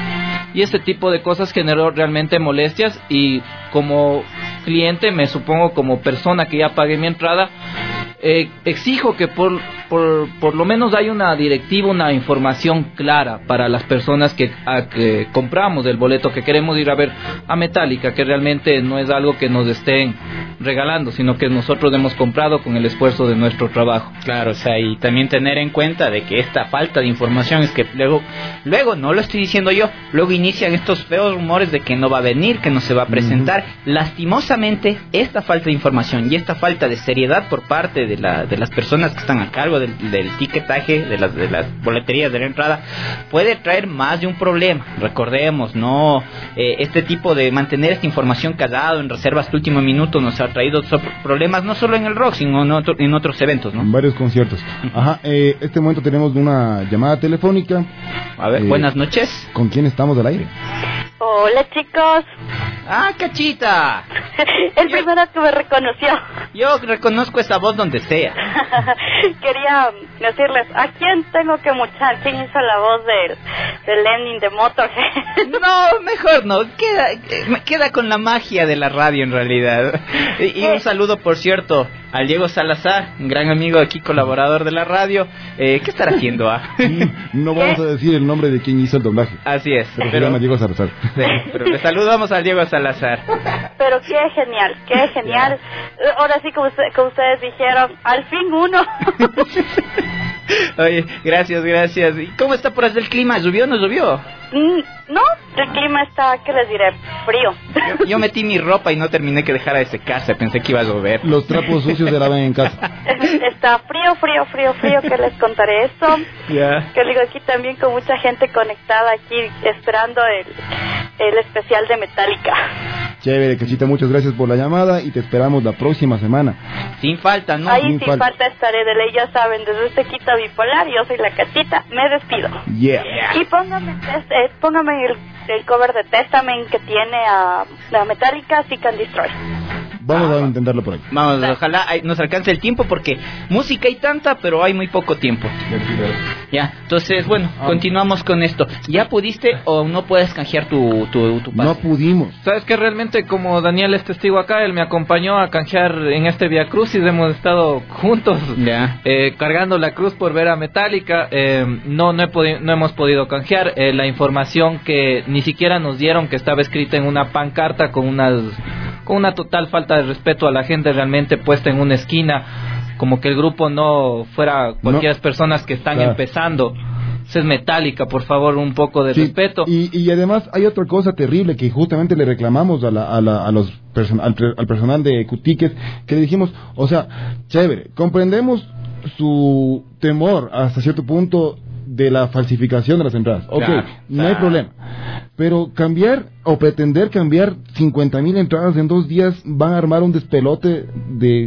y ese tipo de cosas generó realmente molestias. Y como cliente, me supongo como persona que ya pagué mi entrada, eh, exijo que por, por por lo menos haya una directiva, una información clara para las personas que, a, que compramos el boleto, que queremos ir a ver a Metallica, que realmente no es algo que nos estén regalando, sino que nosotros hemos comprado con el esfuerzo de nuestro trabajo. Claro, o sea, y también tener en cuenta de que esta falta de información es que luego, luego no lo estoy diciendo yo, luego inician estos feos rumores de que no va a venir, que no se va a presentar. Uh-huh. Lastimosamente, esta falta de información y esta falta de seriedad por parte de la de las personas que están a cargo del, del tiquetaje, de las de las boleterías de la entrada, puede traer más de un problema. Recordemos, no eh, este tipo de mantener esta información callado en reservas de último minuto nos ha traído problemas no solo en el rock, sino en, otro, en otros eventos, ¿no? En varios conciertos. Ajá, eh, este momento tenemos una llamada telefónica. A ver, eh, buenas noches. ¿Con quién estamos al aire? Hola, chicos. ¡Ah, Cachita! El yo, primero que me reconoció. Yo reconozco esa voz donde sea. Quería decirles, ¿a quién tengo que muchar? ¿Quién hizo la voz del, del ending de Motorhead? No, mejor no. Queda, queda con la magia de la radio en realidad. Y, y un saludo, por cierto, al Diego Salazar, un gran amigo aquí, colaborador de la radio. Eh, ¿Qué estará haciendo? Ah? No vamos ¿Qué? a decir el nombre de quien hizo el doblaje. Así es. Pero, pero se llama Diego Salazar. Sí, pero le saludamos al Diego Salazar. Pero qué genial, qué genial. Yeah. Ahora sí, como, usted, como ustedes dijeron, al fin uno. Oye, gracias, gracias. ¿Y cómo está por allá el clima? ¿Llovió o no llovió? Mm, no, el clima está, ¿qué les diré? Frío. Yo, yo metí mi ropa y no terminé que dejara de secarse, pensé que iba a llover. Los trapos sucios se lavan en casa. Está frío, frío, frío, frío, que les contaré eso. Yeah. Que digo, aquí también con mucha gente conectada aquí, esperando el, el especial de Metallica. Chévere, Cachita, muchas gracias por la llamada y te esperamos la próxima semana. Sin falta, ¿no? Ahí sin, sin falta. falta estaré de ley, ya saben, desde este Quita Bipolar, yo soy la Cachita, me despido. Yeah. Y póngame, eh, póngame el, el cover de Testament que tiene a, a Metallica, Seek and Destroy. Vamos ah, a intentarlo por ahí. Vamos, ojalá nos alcance el tiempo, porque música hay tanta, pero hay muy poco tiempo. Ya, entonces, bueno, ah, continuamos con esto. ¿Ya pudiste o no puedes canjear tu, tu, tu pase? No pudimos. Sabes que realmente, como Daniel es testigo acá, él me acompañó a canjear en este Vía Crucis, hemos estado juntos, ya, eh, cargando la cruz por ver a Metallica. Eh, no, no, he podi- no hemos podido canjear. Eh, la información que ni siquiera nos dieron, que estaba escrita en una pancarta con unas... con una total falta de respeto a la gente, realmente puesta en una esquina, como que el grupo no fuera cualquiera no. personas que están claro. empezando. Esa es Metallica, por favor, un poco de sí, respeto. Y, y además hay otra cosa terrible que justamente le reclamamos a, la, a, la, a los person, al, al personal de Q-Tickets, que le dijimos, o sea, chévere, comprendemos su temor hasta cierto punto de la falsificación de las entradas. Ok, claro, no claro. hay problema. Pero cambiar o pretender cambiar cincuenta mil entradas en dos días van a armar un despelote de...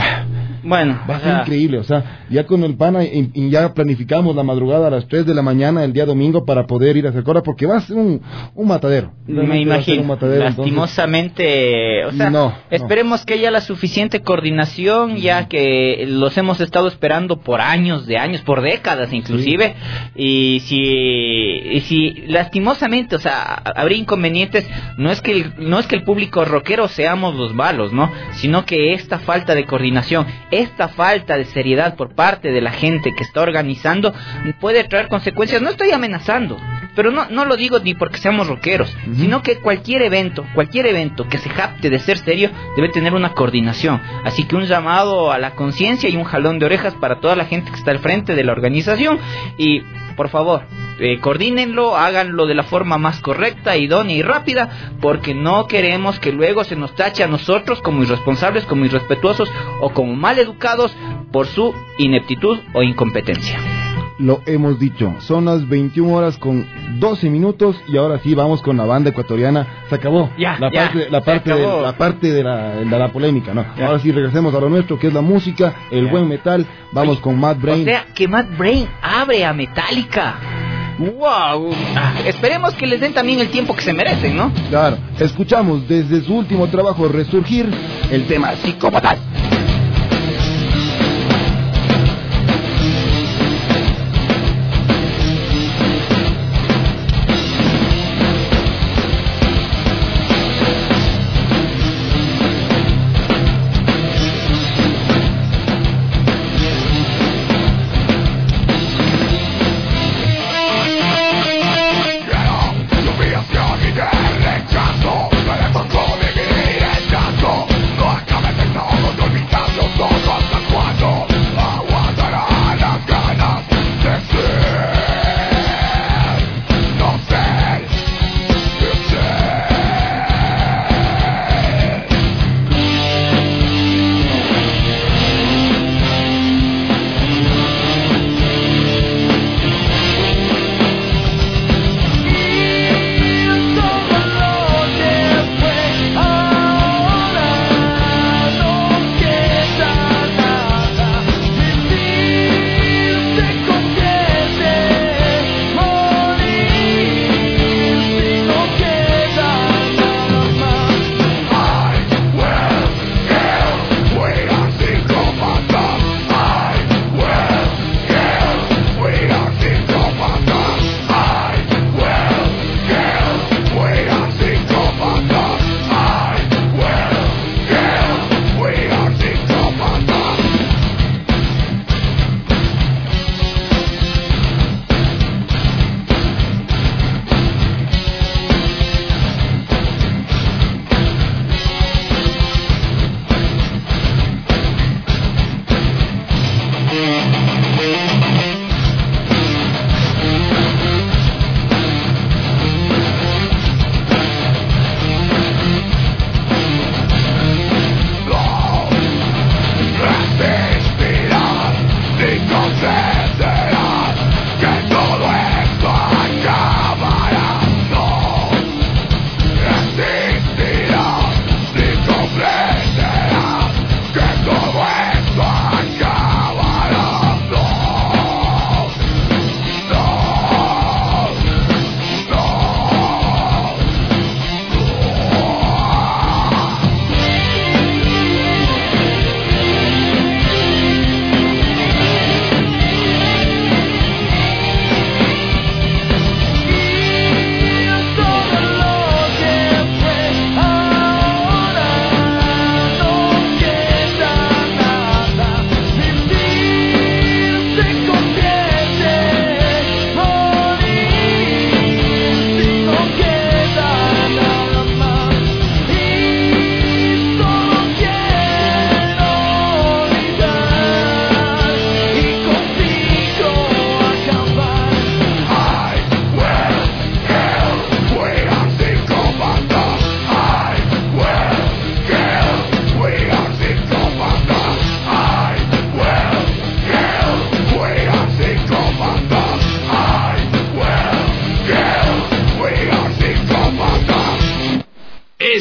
Bueno, va a ser increíble, o sea, ya con el pana y, y ya planificamos la madrugada a las tres de la mañana el día domingo para poder ir a hacer cola, porque va a ser un, un matadero. Me imagino, un matadero, lastimosamente, entonces, o sea, no, esperemos no. que haya la suficiente coordinación, ya que los hemos estado esperando por años de años, por décadas inclusive, sí. y si y si lastimosamente, o sea, habría inconvenientes, no es que el, no es que el público rockero seamos los malos, ¿no? Sino que esta falta de coordinación, esta falta de seriedad por parte de la gente que está organizando puede traer consecuencias. No estoy amenazando, pero no, no lo digo ni porque seamos rockeros, uh-huh. sino que cualquier evento, cualquier evento que se jacte de ser serio debe tener una coordinación. Así que un llamado a la conciencia y un jalón de orejas para toda la gente que está al frente de la organización. Y por favor, eh, coordínenlo, háganlo de la forma más correcta, idónea y rápida, porque no queremos que luego se nos tache a nosotros como irresponsables, como irrespetuosos o como mal educados por su ineptitud o incompetencia. Lo hemos dicho, son las veintiuna horas con doce minutos y ahora sí vamos con la banda ecuatoriana. Se acabó ya, la, ya, parte, la, parte acabó. De, la parte de la, de la polémica, ¿no? Ya. Ahora sí regresemos a lo nuestro, que es la música, el ya. buen metal. Vamos Oye, con Matt Brain. O sea, que Matt Brain abre a Metallica. ¡Wow! Ah, esperemos que les den también el tiempo que se merecen, ¿no? Claro, escuchamos desde su último trabajo, Resurgir, el tema Psicópata. No acabes de todo.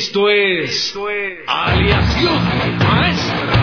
Esto es, Esto es Aleación Maestra.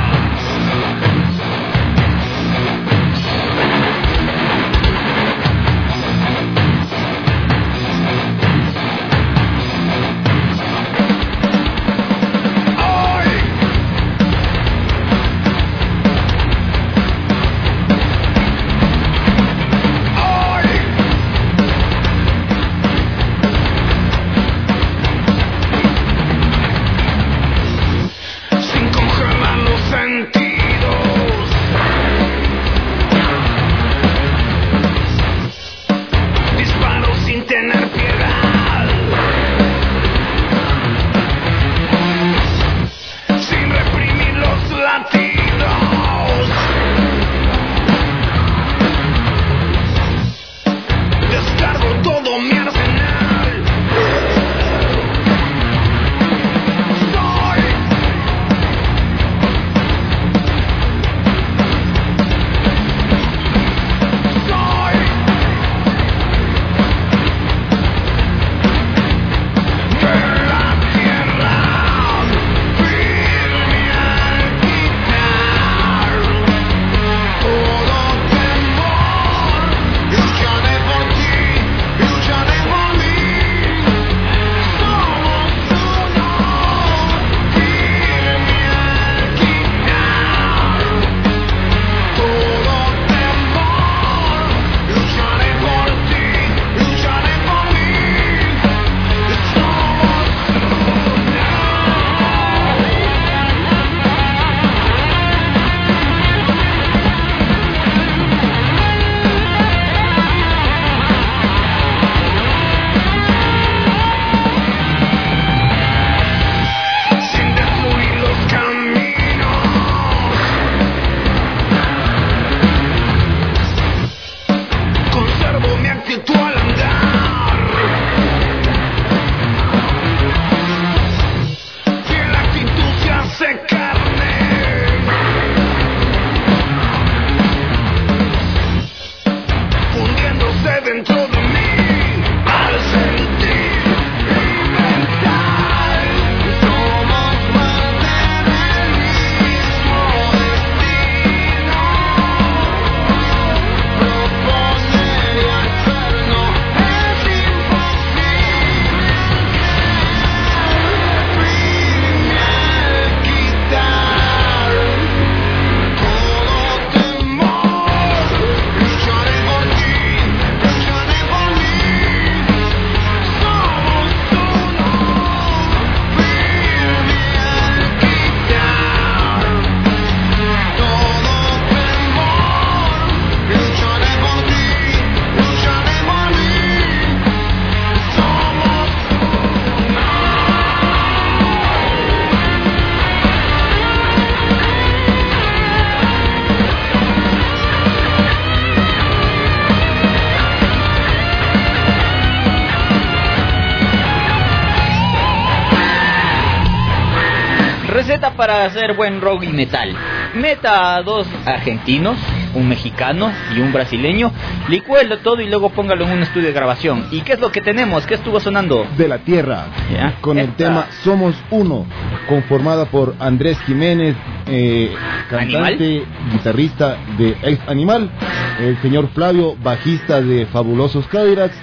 Para hacer buen rock y metal. Meta a dos argentinos, un mexicano y un brasileño, licúelo todo y luego póngalo en un estudio de grabación. ¿Y qué es lo que tenemos? ¿Qué estuvo sonando? De la Tierra, ¿ya? Con Esta. el tema Somos Uno, conformada por Andrés Jiménez, eh, cantante, ¿Animal? guitarrista de Ex Animal, el señor Flavio, bajista de Fabulosos Cadillacs,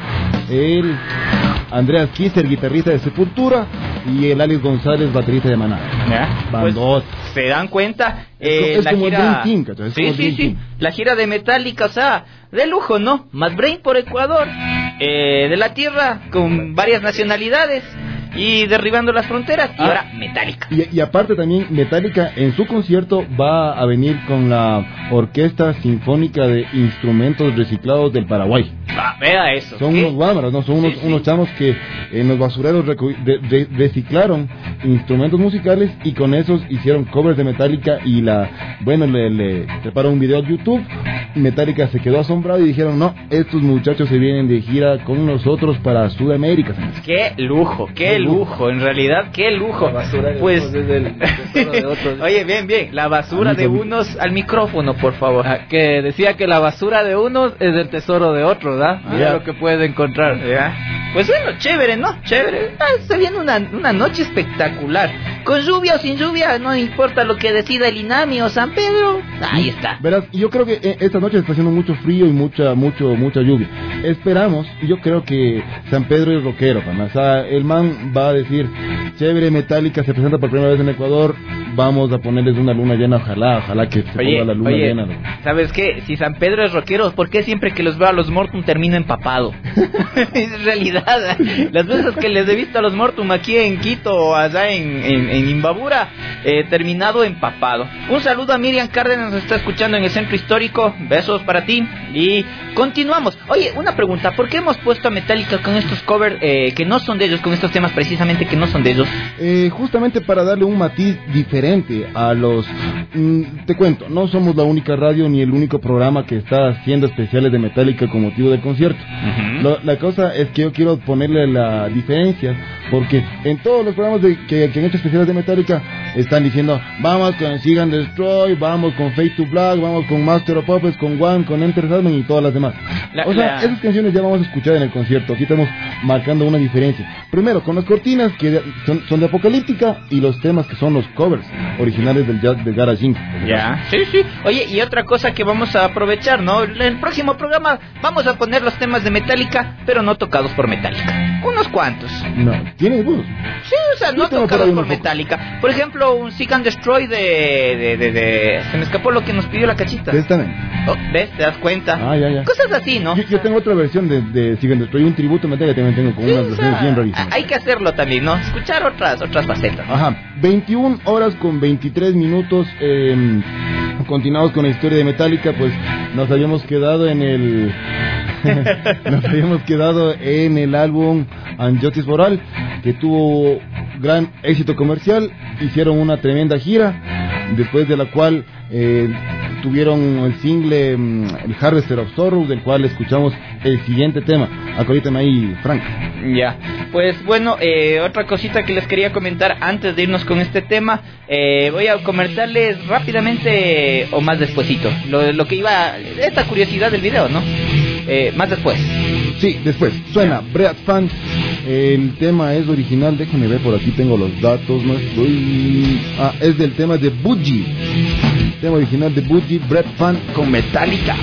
el Andreas Kisser, guitarrista de Sepultura, y el Alex González, baterista de Maná. Pues, ¿se dan cuenta? Eh, es la como gira... Dream Team, es sí, como sí, Dream sí. Team. La gira de Metallica, o sea, de lujo, ¿no? Más Brain por Ecuador, eh, de la Tierra, con varias nacionalidades, y derribando las fronteras, y ah, ahora Metallica. Y, y aparte también, Metallica en su concierto va a venir con la Orquesta Sinfónica de Instrumentos Reciclados del Paraguay. Ah, vea eso. Son ¿qué? unos guámaras, ¿no? Son unos, sí, sí. unos chamos que en los basureros recu- de, de, reciclaron instrumentos musicales y con esos hicieron covers de Metallica y la, bueno, le, le prepararon un video a YouTube. Metallica se quedó asombrado y dijeron, no, estos muchachos se vienen de gira con nosotros para Sudamérica. Qué lujo, qué lujo, en realidad, qué lujo. La basura de pues, unos desde el tesoro de otros. Oye, bien, bien, la basura de unos al micrófono, por favor. Ah, que decía que la basura de unos es del tesoro de otros, ¿verdad? Mira yeah. lo que puede encontrar. Yeah. Pues bueno, chévere, ¿no? Chévere. Ah, está viendo una, una noche espectacular. Con lluvia o sin lluvia, no importa lo que decida el INAMI o San Pedro. Ahí está. Verás, yo creo que eh, esta noche está haciendo mucho frío y mucha, mucho, mucha lluvia. Esperamos, yo creo que San Pedro es rockero, pana. O sea, el man va a decir, chévere, Metallica se presenta por primera vez en Ecuador, vamos a ponerles una luna llena, ojalá, ojalá que se oye, ponga la luna oye, llena. ¿No? ¿Sabes qué? Si San Pedro es rockero, ¿por qué siempre que los veo a los Mortum termino empapado? Es realidad. Las veces que les he visto a los Mortum aquí en Quito o allá en, en, en Imbabura, he terminado empapado. Un saludo a Miriam Cárdenas, nos está escuchando en el Centro Histórico. Besos para ti. Y continuamos. Oye, una pregunta, ¿por qué hemos puesto a Metallica con estos covers eh, que no son de ellos, con estos temas precisamente que no son de ellos? Eh, justamente para darle un matiz diferente a los... Mm, te cuento, no somos la única radio ni el único programa que está haciendo especiales de Metallica con motivo del concierto. Uh-huh. Lo, la cosa es que yo quiero ponerle la diferencia, porque en todos los programas de, que, que han hecho especiales de Metallica están diciendo, vamos con Sigan Destroy, vamos con Fade to Black, vamos con Master of Puppets, con One, con Enter Sandman y todas las demás. La, o sea, la... esas canciones ya vamos a escuchar en el concierto. Aquí estamos marcando una diferencia. Primero, con las cortinas que son, son de Apocalíptica y los temas que son los covers originales del jazz de Garage Incorporated. Ya, sí, sí. Oye, y otra cosa que vamos a aprovechar, ¿no? En el próximo programa vamos a poner los temas de Metallica, pero no tocados por Metallica. Unos cuantos. No, ¿tienes vos? Sí, o sea, no tocados por Metallica. Por ejemplo, un Seek and Destroy de, de, de, de... Se me escapó lo que nos pidió la cachita. Testament. Oh, ¿ves? ¿Te das cuenta? Ah, ya, ya. Cosas así, ¿no? Yo, yo tengo otra versión de, de Seek and Destroy, un tributo a Metallica también tengo con sí, unas versiones o sea, bien rarísimas. Hay que hacerlo también, ¿no? Escuchar otras, otras facetas. Ajá. veintiuna horas con veintitrés minutos. Eh, continuamos con la historia de Metallica, pues nos habíamos quedado en el... nos habíamos quedado en el álbum And Justice for All, que tuvo gran éxito comercial. Hicieron una tremenda gira, después de la cual eh, tuvieron el single um, el Harvester of Sorrow, del cual escuchamos el siguiente tema. Acolítame ahí, Frank. Ya, pues bueno, eh, otra cosita que les quería comentar antes de irnos con este tema. eh, voy a comentarles rápidamente, o más despuesito, lo, lo que iba, esta curiosidad del video, ¿no? Eh, más después. Sí, después. Suena Bread Fan. El tema es original. Déjenme ver, por aquí tengo los datos. No estoy... Ah, es del tema de Boogie. Tema original de Boogie, Bread Fan con Metallica.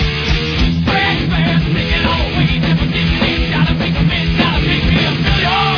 Gotta make a million, gotta make a million.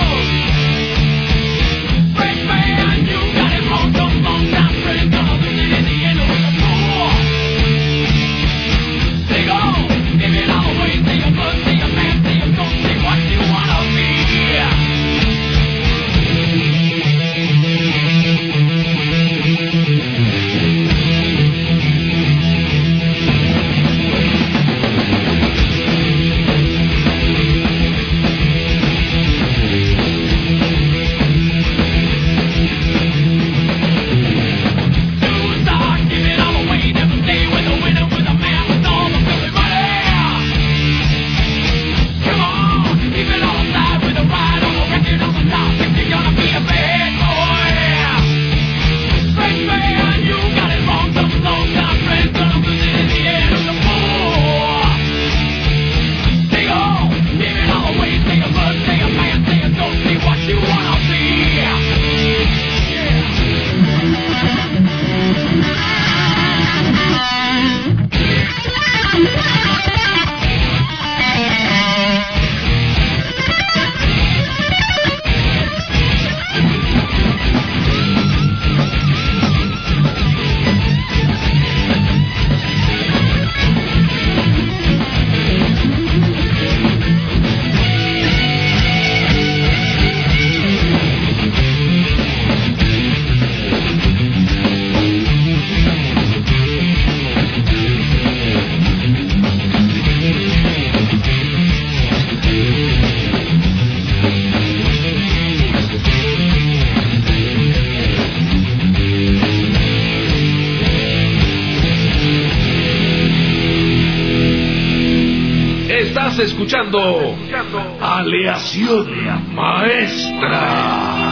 Estás escuchando Aleación Maestra.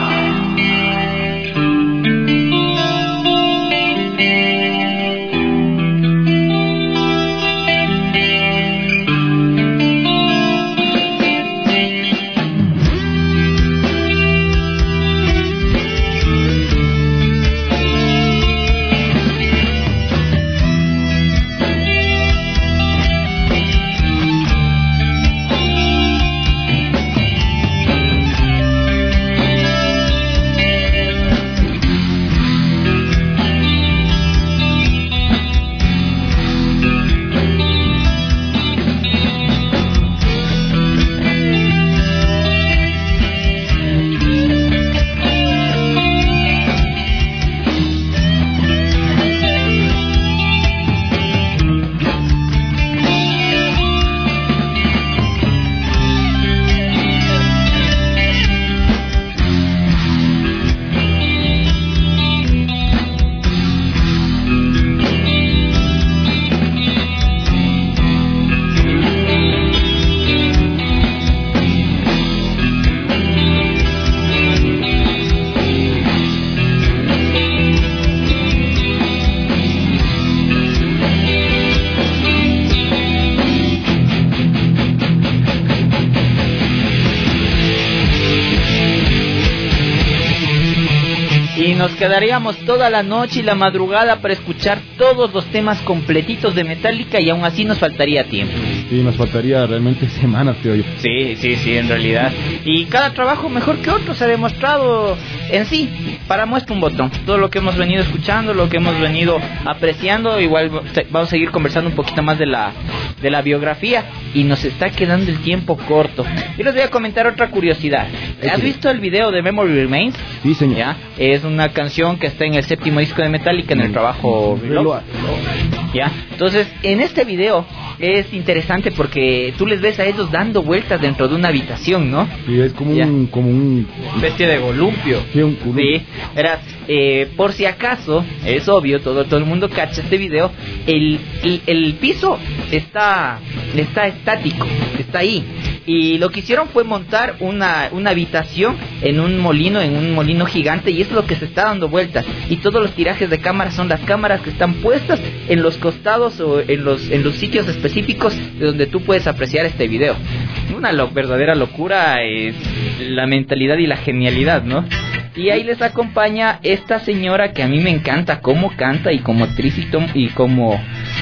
Nos quedaríamos toda la noche y la madrugada para escuchar todos los temas completitos de Metallica y aún así nos faltaría tiempo. Sí, nos faltaría realmente semanas, creo yo. Sí, sí, sí, en realidad. Y cada trabajo mejor que otro se ha demostrado en sí. Para muestra un botón. Todo lo que hemos venido escuchando, lo que hemos venido apreciando, igual vamos a seguir conversando un poquito más de la de la biografía y nos está quedando el tiempo corto. Yo les voy a comentar otra curiosidad. ¿Has visto el video de Memory Remains? Sí, señor. ¿Ya? Es una canción que está en el séptimo disco de Metallica en el trabajo Reload. ¿Ya? Entonces, en este video es interesante porque tú les ves a ellos dando vueltas dentro de una habitación, ¿no? Sí, es como ¿Ya? un como un especie de columpio. Sí, un columpio. Sí, verás, eh, por si acaso, es obvio, todo todo el mundo cacha este video, el, el, el piso está está estático, está ahí. Y lo que hicieron fue montar una, una habitación en un molino, en un molino gigante, y es lo que se está dando vueltas. Y todos los tirajes de cámaras son las cámaras que están puestas en los costados o en los en los sitios específicos de donde tú puedes apreciar este video. Una lo, verdadera locura es la mentalidad y la genialidad, ¿no? Y ahí les acompaña esta señora que a mí me encanta cómo canta y como actriz y, tom, y como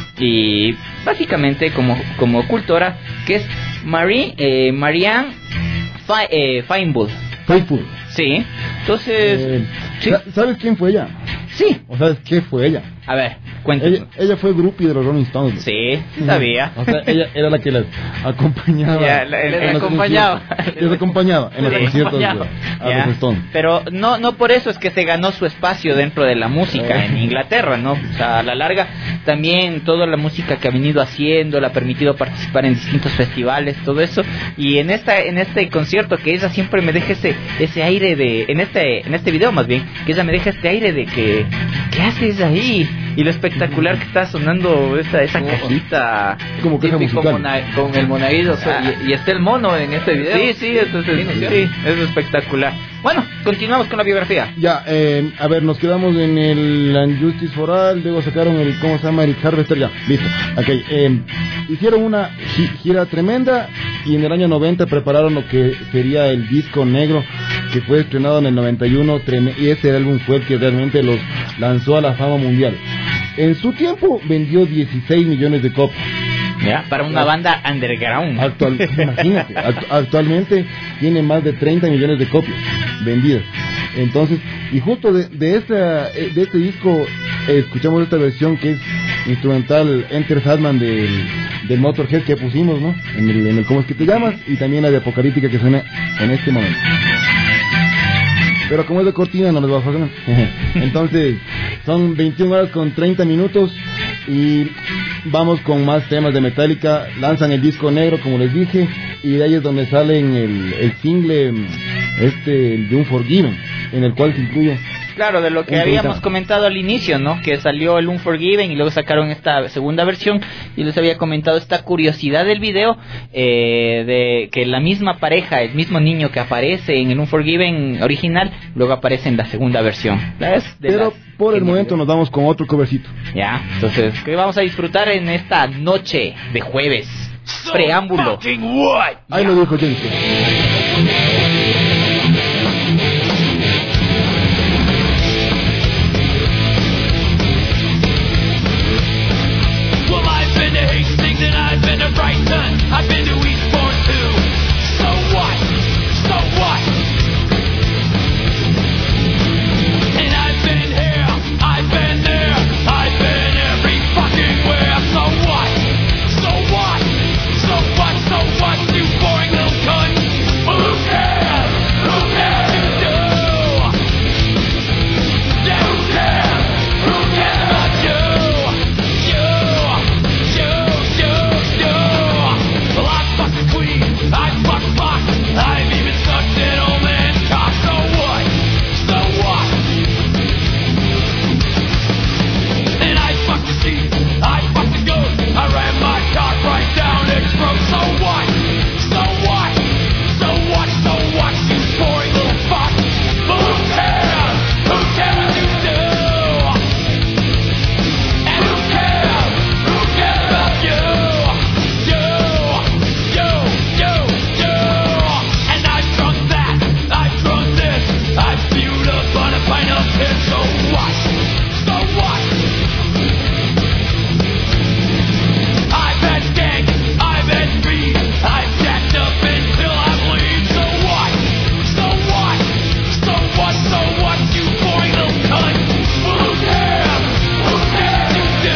y básicamente como como cultora, que es Marie eh, Marianne Fi, eh, Faithfull. Faithfull. Sí. Entonces, eh, ¿sí? ¿sabes quién fue ella? Sí. ¿O sabes qué fue ella? A ver, cuéntame. Ella, ella fue groupie de los Rolling Stones. Sí, sí sabía. O sea, ella era la que les acompañaba. Ya, la, les acompañaba. Les acompañaba en los conciertos de, a ya. los Stones. Pero no no por eso es que se ganó su espacio dentro de la música en Inglaterra, ¿no? O sea, a la larga también toda la música que ha venido haciendo le ha permitido participar en distintos festivales, todo eso. Y en esta en este concierto que ella siempre me deja ese ese aire de en este en este video más bien, que ella me deja este aire de que ¿qué haces ahí? Y lo espectacular que está sonando esa esa cajita como caja musical mona, con el monaguillo, ah. y, y está el mono en este video. Sí, sí, eso es, sí, sí, sí, es espectacular. Bueno, continuamos con la biografía. Ya, eh, a ver, nos quedamos en el Unjustice for All, luego sacaron el, ¿cómo se llama? Eric Harvester, ya, listo. Ok, eh, hicieron una gira tremenda y en el año noventa prepararon lo que sería el disco negro, que fue estrenado en el noventa y uno, y ese álbum fue el que realmente los lanzó a la fama mundial. En su tiempo vendió dieciséis millones de copias. ¿Ya? Para una banda underground. Actual, imagínate, act- actualmente tiene más de treinta millones de copias vendidas. Entonces, y justo de, de, esta, de este disco eh, escuchamos esta versión que es instrumental Enter Sandman del, del Motorhead que pusimos, ¿no? En el, en el ¿Cómo es que te llamas? Y también la de Apocalíptica que suena en este momento. Pero como es de cortina no les va a pasar. Entonces, son veintiuna horas con treinta minutos y vamos con más temas de Metallica. Lanzan el disco negro, como les dije, y de ahí es donde salen el, el single este de Unforgiven, en el cual se incluye Claro, de lo que habíamos comentado al inicio, ¿no? Que salió el Unforgiven y luego sacaron esta segunda versión. Y les había comentado esta curiosidad del video, eh, de que la misma pareja, el mismo niño que aparece en el Unforgiven original, luego aparece en la segunda versión. Pero por el momento nos vamos con otro covercito. Ya, entonces, ¿qué vamos a disfrutar en esta noche de jueves? Preámbulo. Ahí lo dijo Jensen. I've been to Brighton, I've been to Eastbourne too. So what? So what? And I've been here, I've been there, I've been every fucking where. So what? So what? So what? So what? You boring little cunt. Who cares? Who cares? You do. Yeah, who cares? Who cares about you? I've even sucked an old man's cock. So what? So what? And I fucked the sheep, I fucked the goat, I ran my cock right down its throat. So what? So what? So what? So what? You boring little fuck. But who cares? Who cares you do? And who cares? Who cares about you? You, you, you, you. I spewed up on a pint of piss, so what? So what? I've had skank, I've had speed, I've jacked up until I bleed, so what? So what? So what? So what? You boring little cunt. Well, who cares? Who cares you do?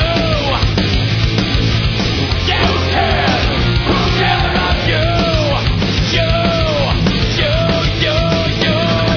Yeah, who cares? Who cares about you? You, you, you, you.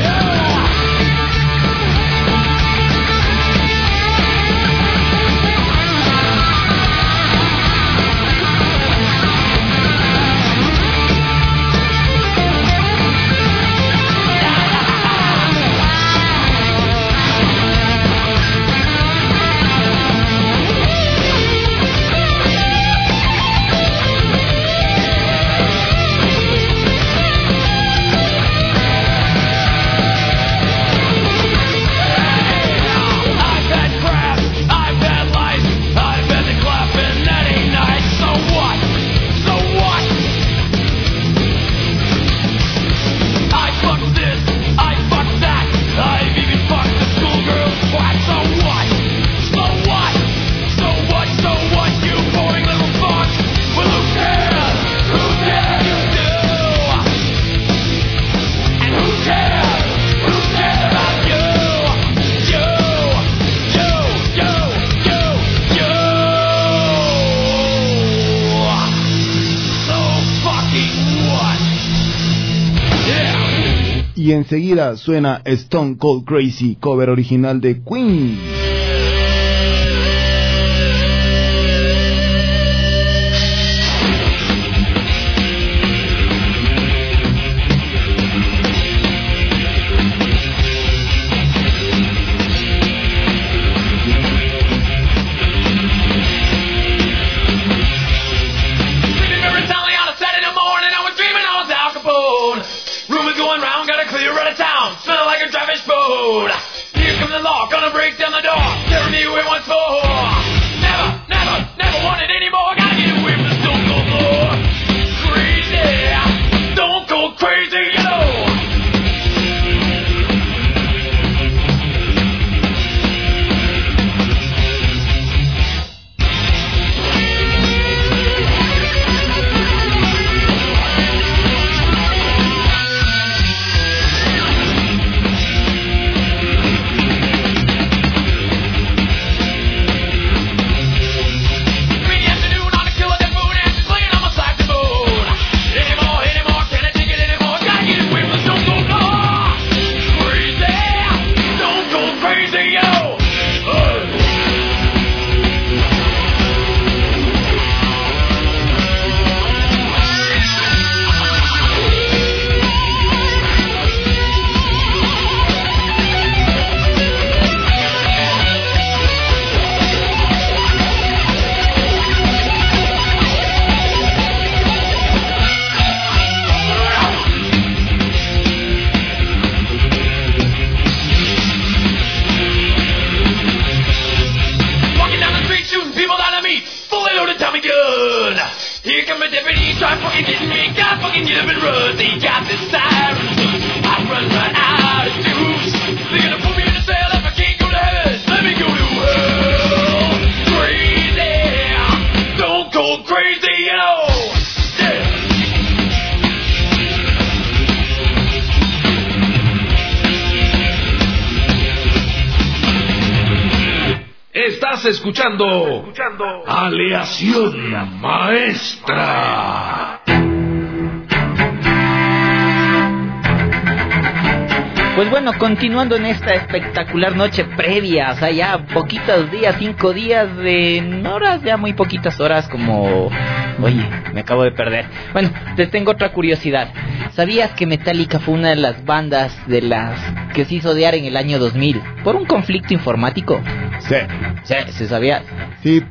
Y enseguida suena Stone Cold Crazy, cover original de Queen. Here comes the law, gonna break down the door, tearing me away once more. Never, never, never want it anymore. Gotta get away from the stone cold floor. Crazy, stone cold crazy, you know. Afternoon on Try fucking getting me, God fucking give it run. They got this sirens. I run right out of juice. They're gonna put me in a cell if I can't go to heaven. Let me go to hell. Crazy. Don't go crazy, you know. Estás escuchando, escuchando Aleación Maestra. Pues bueno, continuando en esta espectacular noche previa, o sea, ya poquitos días, cinco días de horas, ya muy poquitas horas, como... Oye, me acabo de perder. Bueno, te tengo otra curiosidad. ¿Sabías que Metallica fue una de las bandas de las que se hizo odiar en el año dos mil por un conflicto informático? Sí. Sí, ¿se sabía? Sí.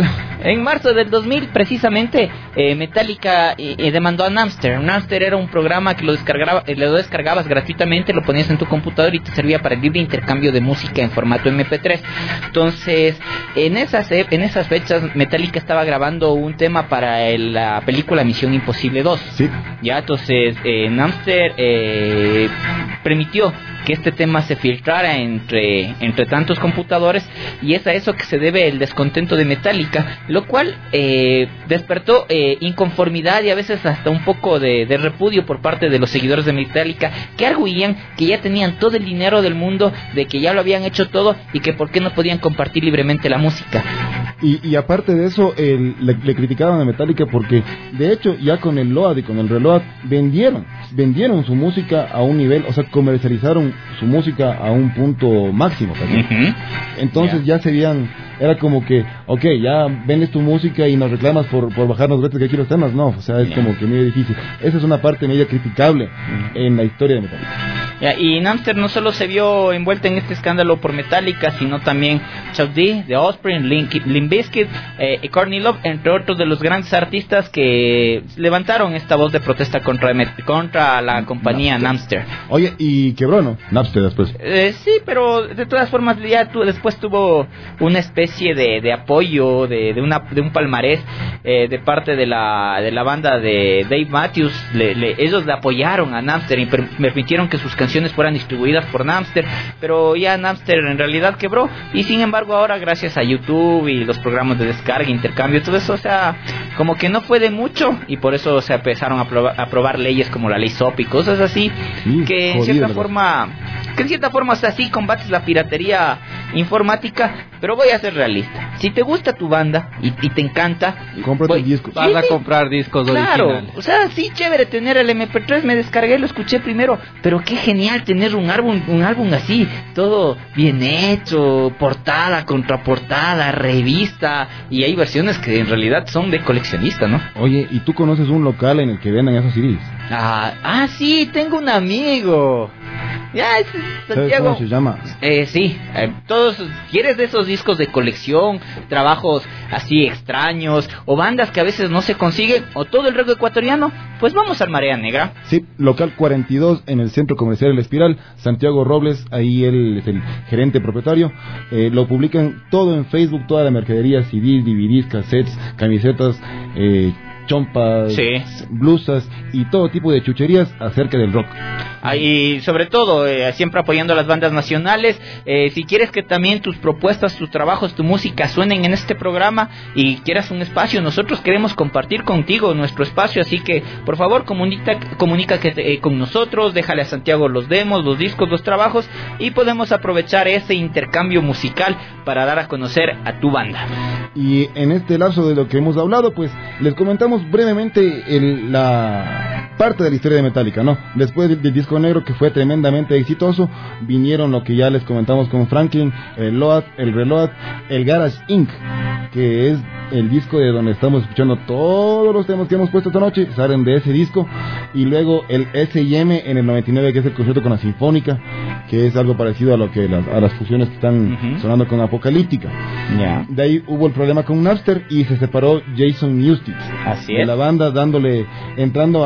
En marzo del dos mil, precisamente, eh, Metallica eh, demandó a Napster. Napster era un programa que lo, descargaba, eh, lo descargabas gratuitamente, lo ponías en tu computador y te servía para el libre intercambio de música en formato eme pe tres. Entonces, en esas, en esas fechas, Metallica estaba grabando un tema para el, la película Misión Imposible dos. Sí. Ya, entonces, eh, Napster eh, permitió que este tema se filtrara entre, entre tantos computadores, y es a eso que se debe el descontento de Metallica, lo cual eh, despertó eh, inconformidad y a veces hasta un poco de, de repudio por parte de los seguidores de Metallica, que arguían que ya tenían todo el dinero del mundo, de que ya lo habían hecho todo y que por qué no podían compartir libremente la música. Y, y aparte de eso, el, le, le criticaban a Metallica porque, de hecho, ya con el Load y con el Reload vendieron, vendieron su música a un nivel, o sea, comercializaron su música a un punto máximo también. Uh-huh. Entonces yeah. ya serían, era como que, ok, ya vendes tu música y nos reclamas por, por bajarnos veces que aquí los temas. No, o sea, es yeah. como que medio difícil. Esa es una parte media criticable uh-huh. en la historia de Metallica. Yeah, y Napster no solo se vio envuelta en este escándalo por Metallica, sino también Chuck D, The Offspring, Limp Bizkit eh, y Courtney Love, entre otros de los grandes artistas que levantaron esta voz de protesta contra, contra la compañía Napster. Napster. Oye, y quebró, ¿no? Napster después. Eh, sí, pero de todas formas ya tu, después tuvo una especie de, de apoyo, de, de, una, de un palmarés eh, de parte de la, de la banda de Dave Matthews. Le, le, ellos le apoyaron a Napster y per, permitieron que sus canciones fueran distribuidas por Napster, pero ya Napster en realidad quebró, y sin embargo ahora gracias a YouTube y los programas de descarga, intercambio, todo eso, o sea, como que no fue de mucho, y por eso se empezaron a aprobar, a aprobar leyes como la ley S O P y cosas así, sí, que en cierta forma que en cierta forma, o sea, sí combates la piratería informática, pero voy a ser realista. Si te gusta tu banda y, y te encanta, cómprate el disco. Vas sí, a comprar discos claro, originales. O sea, sí, chévere tener el eme pe tres, me descargué, lo escuché primero, pero qué genial tener un álbum, un álbum así, todo bien hecho, portada, contraportada, revista, y hay versiones que en realidad son de coleccionista, ¿no? Oye, ¿y tú conoces un local en el que vendan esos C Ds? Ah, ah, sí, tengo un amigo. Ya, es Santiago. ¿Cómo se llama? Eh, sí, eh, todos, ¿quieres de esos discos de colección, trabajos así extraños, o bandas que a veces no se consiguen, o todo el reggae ecuatoriano? Pues vamos al Marea Negra. Sí, local cuarenta y dos en el Centro Comercial El Espiral, Santiago Robles, ahí él es el gerente propietario. Eh, lo publican todo en Facebook, toda la mercadería, C Ds, D V Ds, cassettes, camisetas, eh, chompas, sí. blusas y todo tipo de chucherías acerca del rock. Ah, y sobre todo, eh, siempre apoyando a las bandas nacionales. Eh, si quieres que también tus propuestas, tus trabajos, tu música suenen en este programa y quieras un espacio, nosotros queremos compartir contigo nuestro espacio, así que por favor comunica, comunica que te, eh, con nosotros, déjale a Santiago los demos, los discos, los trabajos, y podemos aprovechar ese intercambio musical para dar a conocer a tu banda. Y en este lapso de lo que hemos hablado, pues les comentamos brevemente el, la parte de la historia de Metallica, ¿no? Después del, del disco negro, que fue tremendamente exitoso, vinieron lo que ya les comentamos con Franklin, el Load, el Reload, el Garage incorporated, que es el disco de donde estamos escuchando todos los temas que hemos puesto esta noche, salen de ese disco. Y luego el ese y eme en el noventa y nueve, que es el concierto con la Sinfónica, que es algo parecido a lo que las, a las fusiones que están uh-huh. sonando con Apocalíptica. Yeah. De ahí hubo el problema con Napster y se separó Jason Newsted Así de es. la banda, dándole, entrando a, a una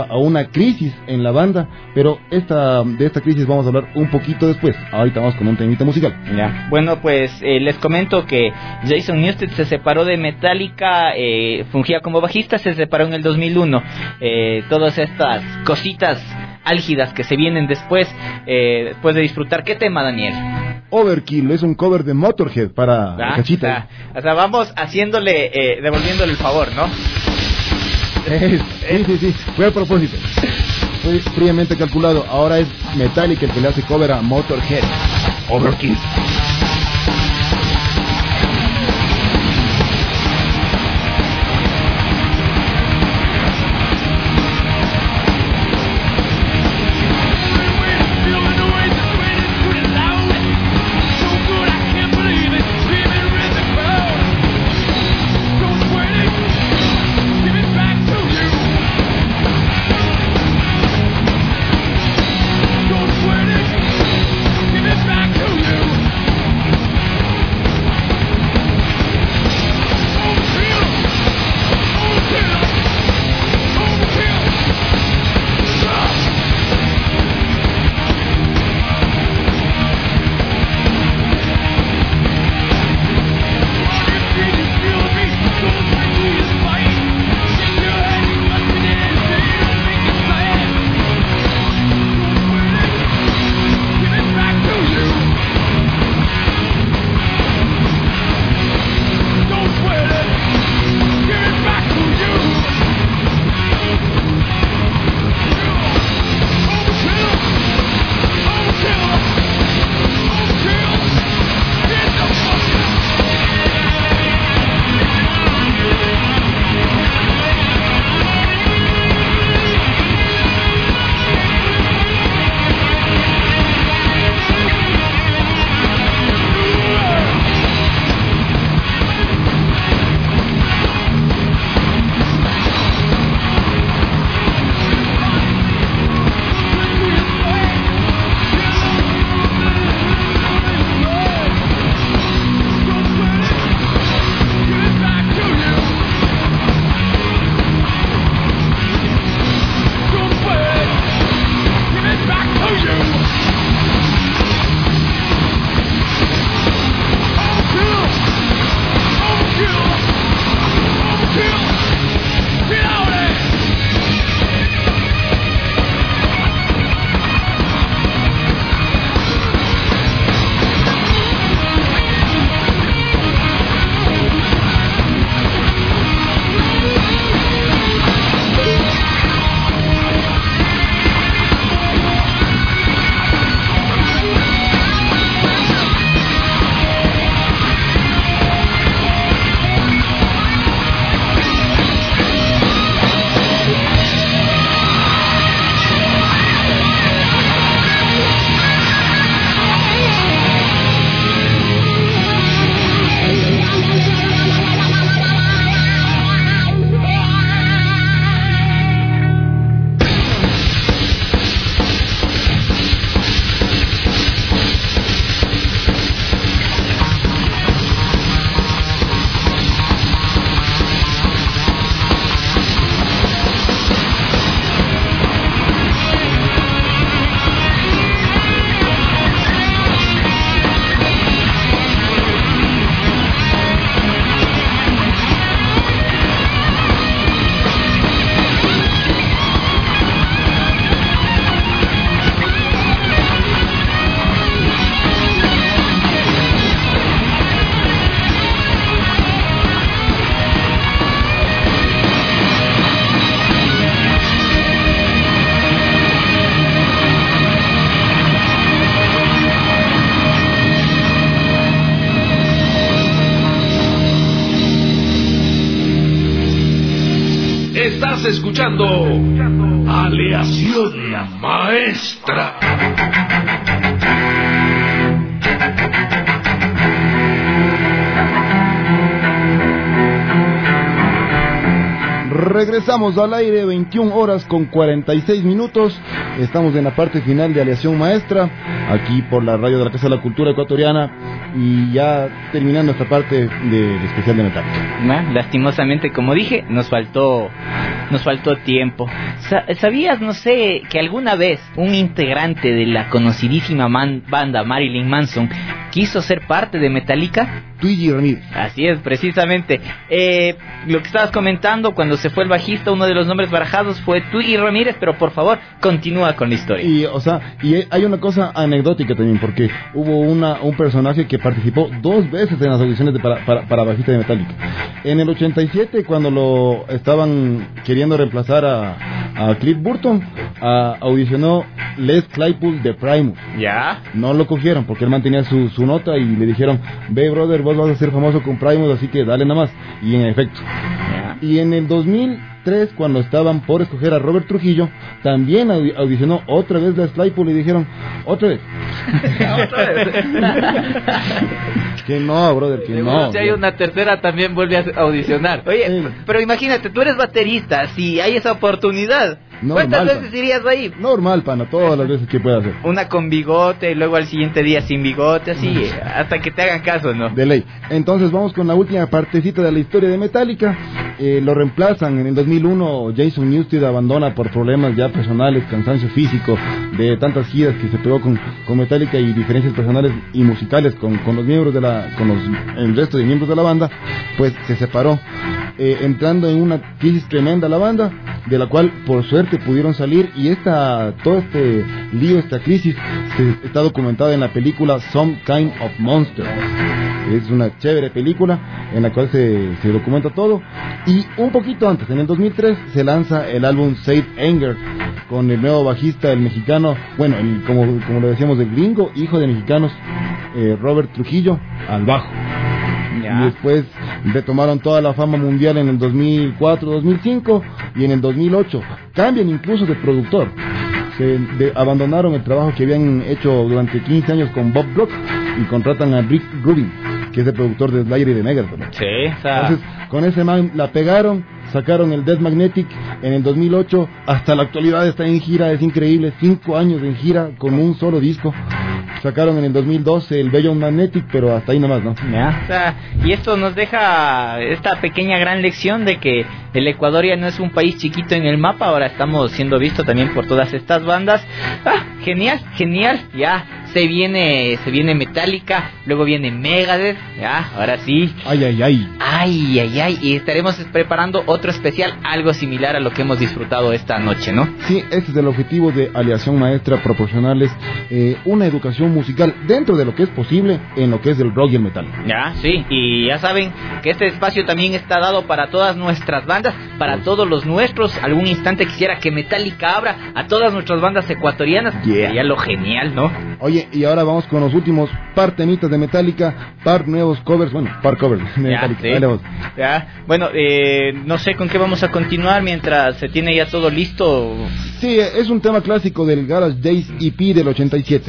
una crisis en la banda, pero esta de esta crisis vamos a hablar un poquito después. Ahorita vamos con un temita musical. Ya. Bueno, pues eh, les comento que Jason Newsted se separó de Metallica, eh, fungía como bajista, se separó en el dos mil uno. Eh, todas estas cositas álgidas que se vienen después, eh, después de disfrutar. ¿Qué tema, Daniel? Overkill, es un cover de Motorhead para ah, Cachita. O sea, o sea, vamos haciéndole, eh, devolviéndole el favor, ¿no? Es, sí, sí, sí, fue a propósito. Fue fríamente calculado. Ahora es Metallica el que le hace cover a Motorhead. Overkill. Estás escuchando Aleación Maestra. Regresamos al aire, veintiuna horas con cuarenta y seis minutos. Estamos en la parte final de Aleación Maestra, aquí por la radio de la Casa de la Cultura Ecuatoriana, y ya terminando esta parte del especial de Metallica. Bueno, lastimosamente, como dije, nos faltó nos faltó tiempo. Sa- ¿Sabías, no sé, que alguna vez un integrante de la conocidísima man- banda Marilyn Manson quiso ser parte de Metallica? Twiggy Ramírez. Así es, precisamente. Eh, lo que estabas comentando, cuando se fue el bajista, uno de los nombres barajados fue Twiggy Ramírez, pero por favor, continúa con la historia. Y, o sea, y hay una cosa anecdótica también, porque hubo una un personaje que participó dos veces en las audiciones de para, para, para bajista de Metallica. En el ochenta y siete, cuando lo estaban queriendo reemplazar a, a Cliff Burton, a, audicionó Les Claypool de Primus. ¿Ya? No lo cogieron porque él mantenía su, su nota y le dijeron, ve brother, vos vas a ser famoso con Primus, así que dale nada más. Y en efecto. ¿Ya? Y en el dos mil tres, cuando estaban por escoger a Robert Trujillo, también audi- audicionó otra vez Les Claypool y dijeron, otra vez. ¿Otra vez? Que no, brother, que Seguro no. si hay una tercera también vuelve a audicionar. Oye, pero imagínate, tú eres baterista, si hay esa oportunidad, Normal, ¿cuántas pana. veces irías ahí? Normal, pana, todas las veces que pueda hacer. Una con bigote, y luego al siguiente día sin bigote, así, hasta que te hagan caso, ¿no? De ley. Entonces vamos con la última partecita de la historia de Metallica. Eh, lo reemplazan en el dos mil uno. Jason Newsted abandona por problemas ya personales, cansancio físico, de tantas giras que se pegó con, con Metallica y diferencias personales y musicales con, con los miembros de la, con los, el resto de miembros de la banda. Pues se separó, eh, entrando en una crisis tremenda la banda, de la cual por suerte pudieron salir, y esta todo este lío, esta crisis se, está documentada en la película Some Kind of Monster. Es una chévere película en la cual se, se documenta todo. Y un poquito antes, en el dos mil tres, se lanza el álbum Save Anger con el nuevo bajista, el mexicano, bueno, el, como, como lo decíamos, el gringo, hijo de mexicanos, eh, Robert Trujillo, al bajo. Ya. Y después retomaron toda la fama mundial en el dos mil cuatro, dos mil cinco y en el dos mil ocho. Cambian incluso de productor. Se de- abandonaron el trabajo que habían hecho durante quince años con Bob Rock y contratan a Rick Rubin, que es el productor de Slayer y de Megadeth. Sí, o sea... Entonces, con ese man la pegaron, sacaron el Death Magnetic en el dos mil ocho, hasta la actualidad está en gira, es increíble, cinco años en gira con un solo disco. Sacaron en el dos mil doce el Beyond Magnetic, pero hasta ahí nomás, ¿no? Ya, o sea, y esto nos deja esta pequeña gran lección de que el Ecuador ya no es un país chiquito en el mapa, ahora estamos siendo vistos también por todas estas bandas. Ah, genial, genial, ya, se viene, se viene Metallica, luego viene Megadeth, ya, ahora sí. Ay, ay, ay. Ay, ay, ay, y estaremos preparando otro especial, algo similar a lo que hemos disfrutado esta noche, ¿no? Sí, ese es el objetivo de Aleación Maestra, proporcionarles eh, una educación musical dentro de lo que es posible en lo que es el rock y el metal. Ya, sí, y ya saben que este espacio también está dado para todas nuestras bandas, para todos los nuestros. Algún instante quisiera que Metallica abra a todas nuestras bandas ecuatorianas. Yeah. Sería lo genial, ¿no? Oye, y ahora vamos con los últimos par temitas de Metallica, par nuevos covers, bueno, par covers de Ya, Metallica. sí. Dale vos. Ya, bueno, eh, no sé con qué vamos a continuar mientras se tiene ya todo listo. Sí, es un tema clásico del Garage Days E P del ochenta y siete.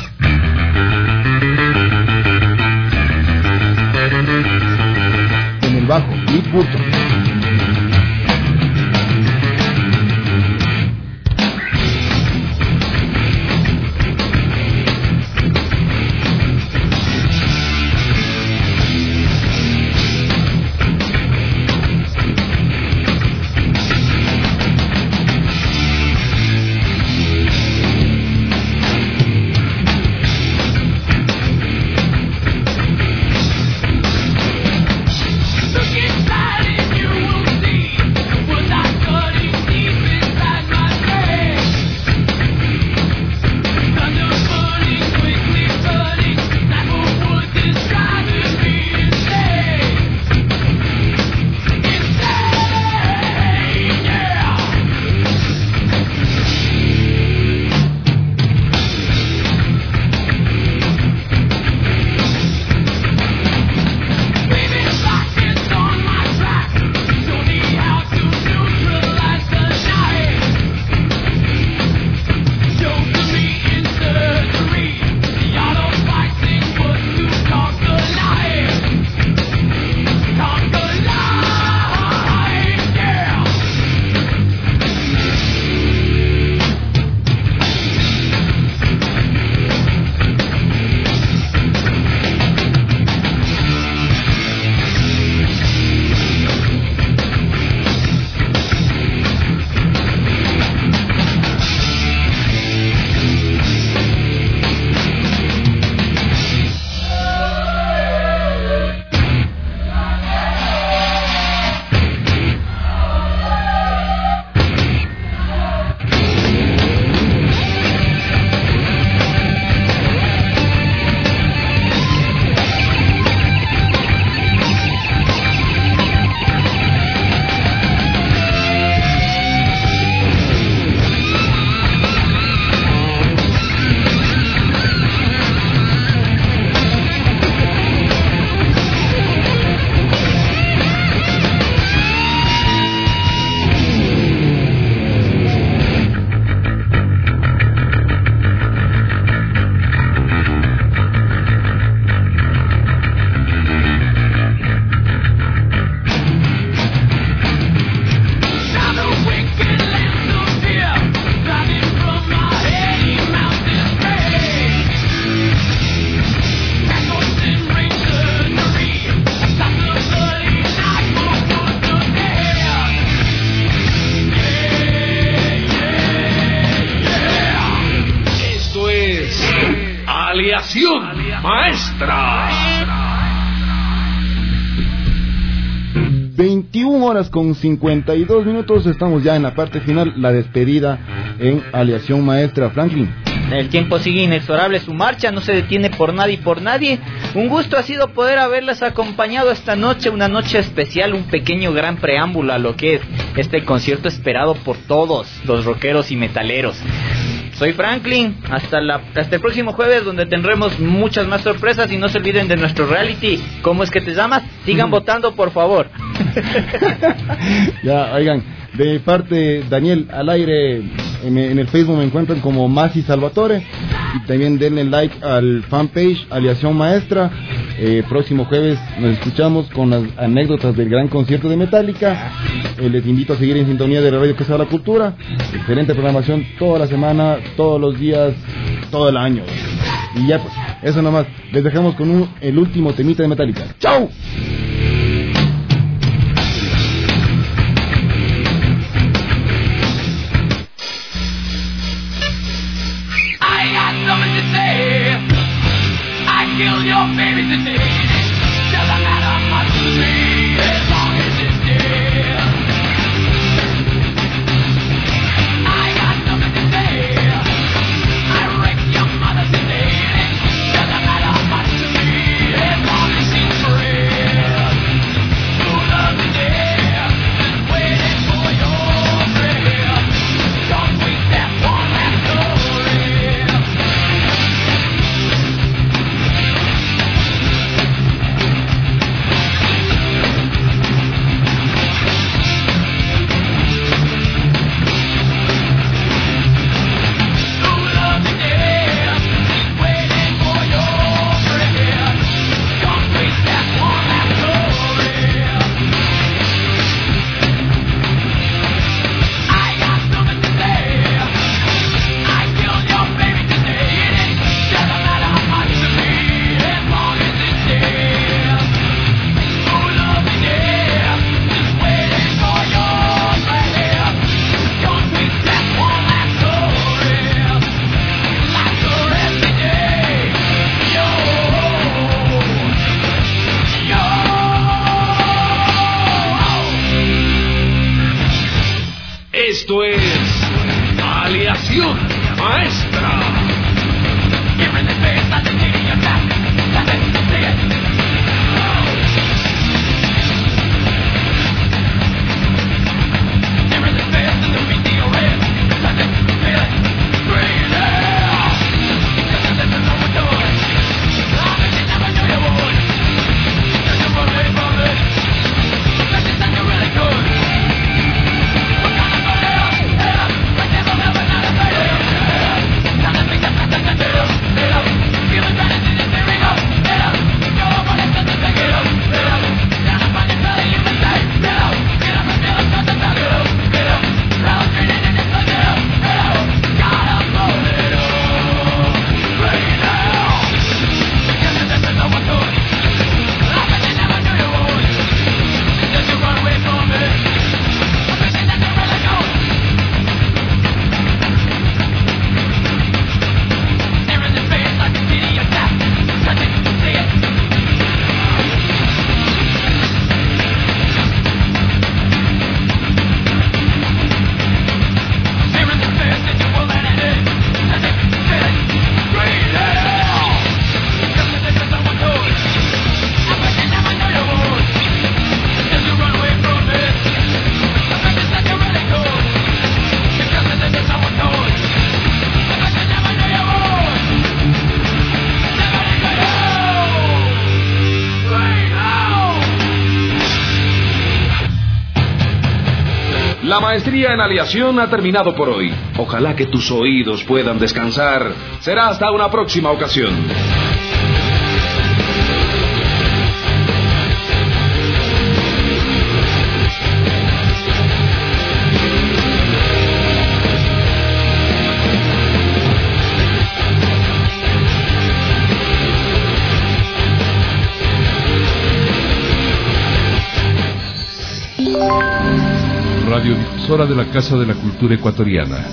En el bajo, Cliff Burton. Look inside it. Aleación Maestra. veintiuna horas con cincuenta y dos minutos, estamos ya en la parte final, la despedida en Aleación Maestra. Franklin. El tiempo sigue inexorable su marcha, no se detiene por nadie y por nadie. Un gusto ha sido poder haberles acompañado esta noche, una noche especial, un pequeño gran preámbulo a lo que es este concierto esperado por todos los rockeros y metaleros. Soy Franklin, hasta, la, hasta el próximo jueves, donde tendremos muchas más sorpresas, y no se olviden de nuestro reality. ¿Cómo es que te llamas? Sigan votando, por favor. Ya, oigan, de mi parte, Daniel al aire, en, en el Facebook me encuentran como Masi Salvatore, y también denle like al fanpage Aleación Maestra. Eh, próximo jueves nos escuchamos con las anécdotas del gran concierto de Metallica. Eh, les invito a seguir en sintonía de la radio Casa de la Cultura. Excelente programación toda la semana, todos los días, todo el año. Y ya pues, eso nomás. Les dejamos con un, el último temita de Metallica. ¡Chao! Kill your baby today. Doesn't matter much to me as long as it's dead. I got nothing to say. I wrecked your mother today. Doesn't matter much to me as long as she's dead. Who loves the dead? Just waiting for your grave. Don't wait that one last story. Esto es Aleación Maestra. La maestría en aleación ha terminado por hoy. Ojalá que tus oídos puedan descansar. Será hasta una próxima ocasión. Radiodifusora de la Casa de la Cultura Ecuatoriana.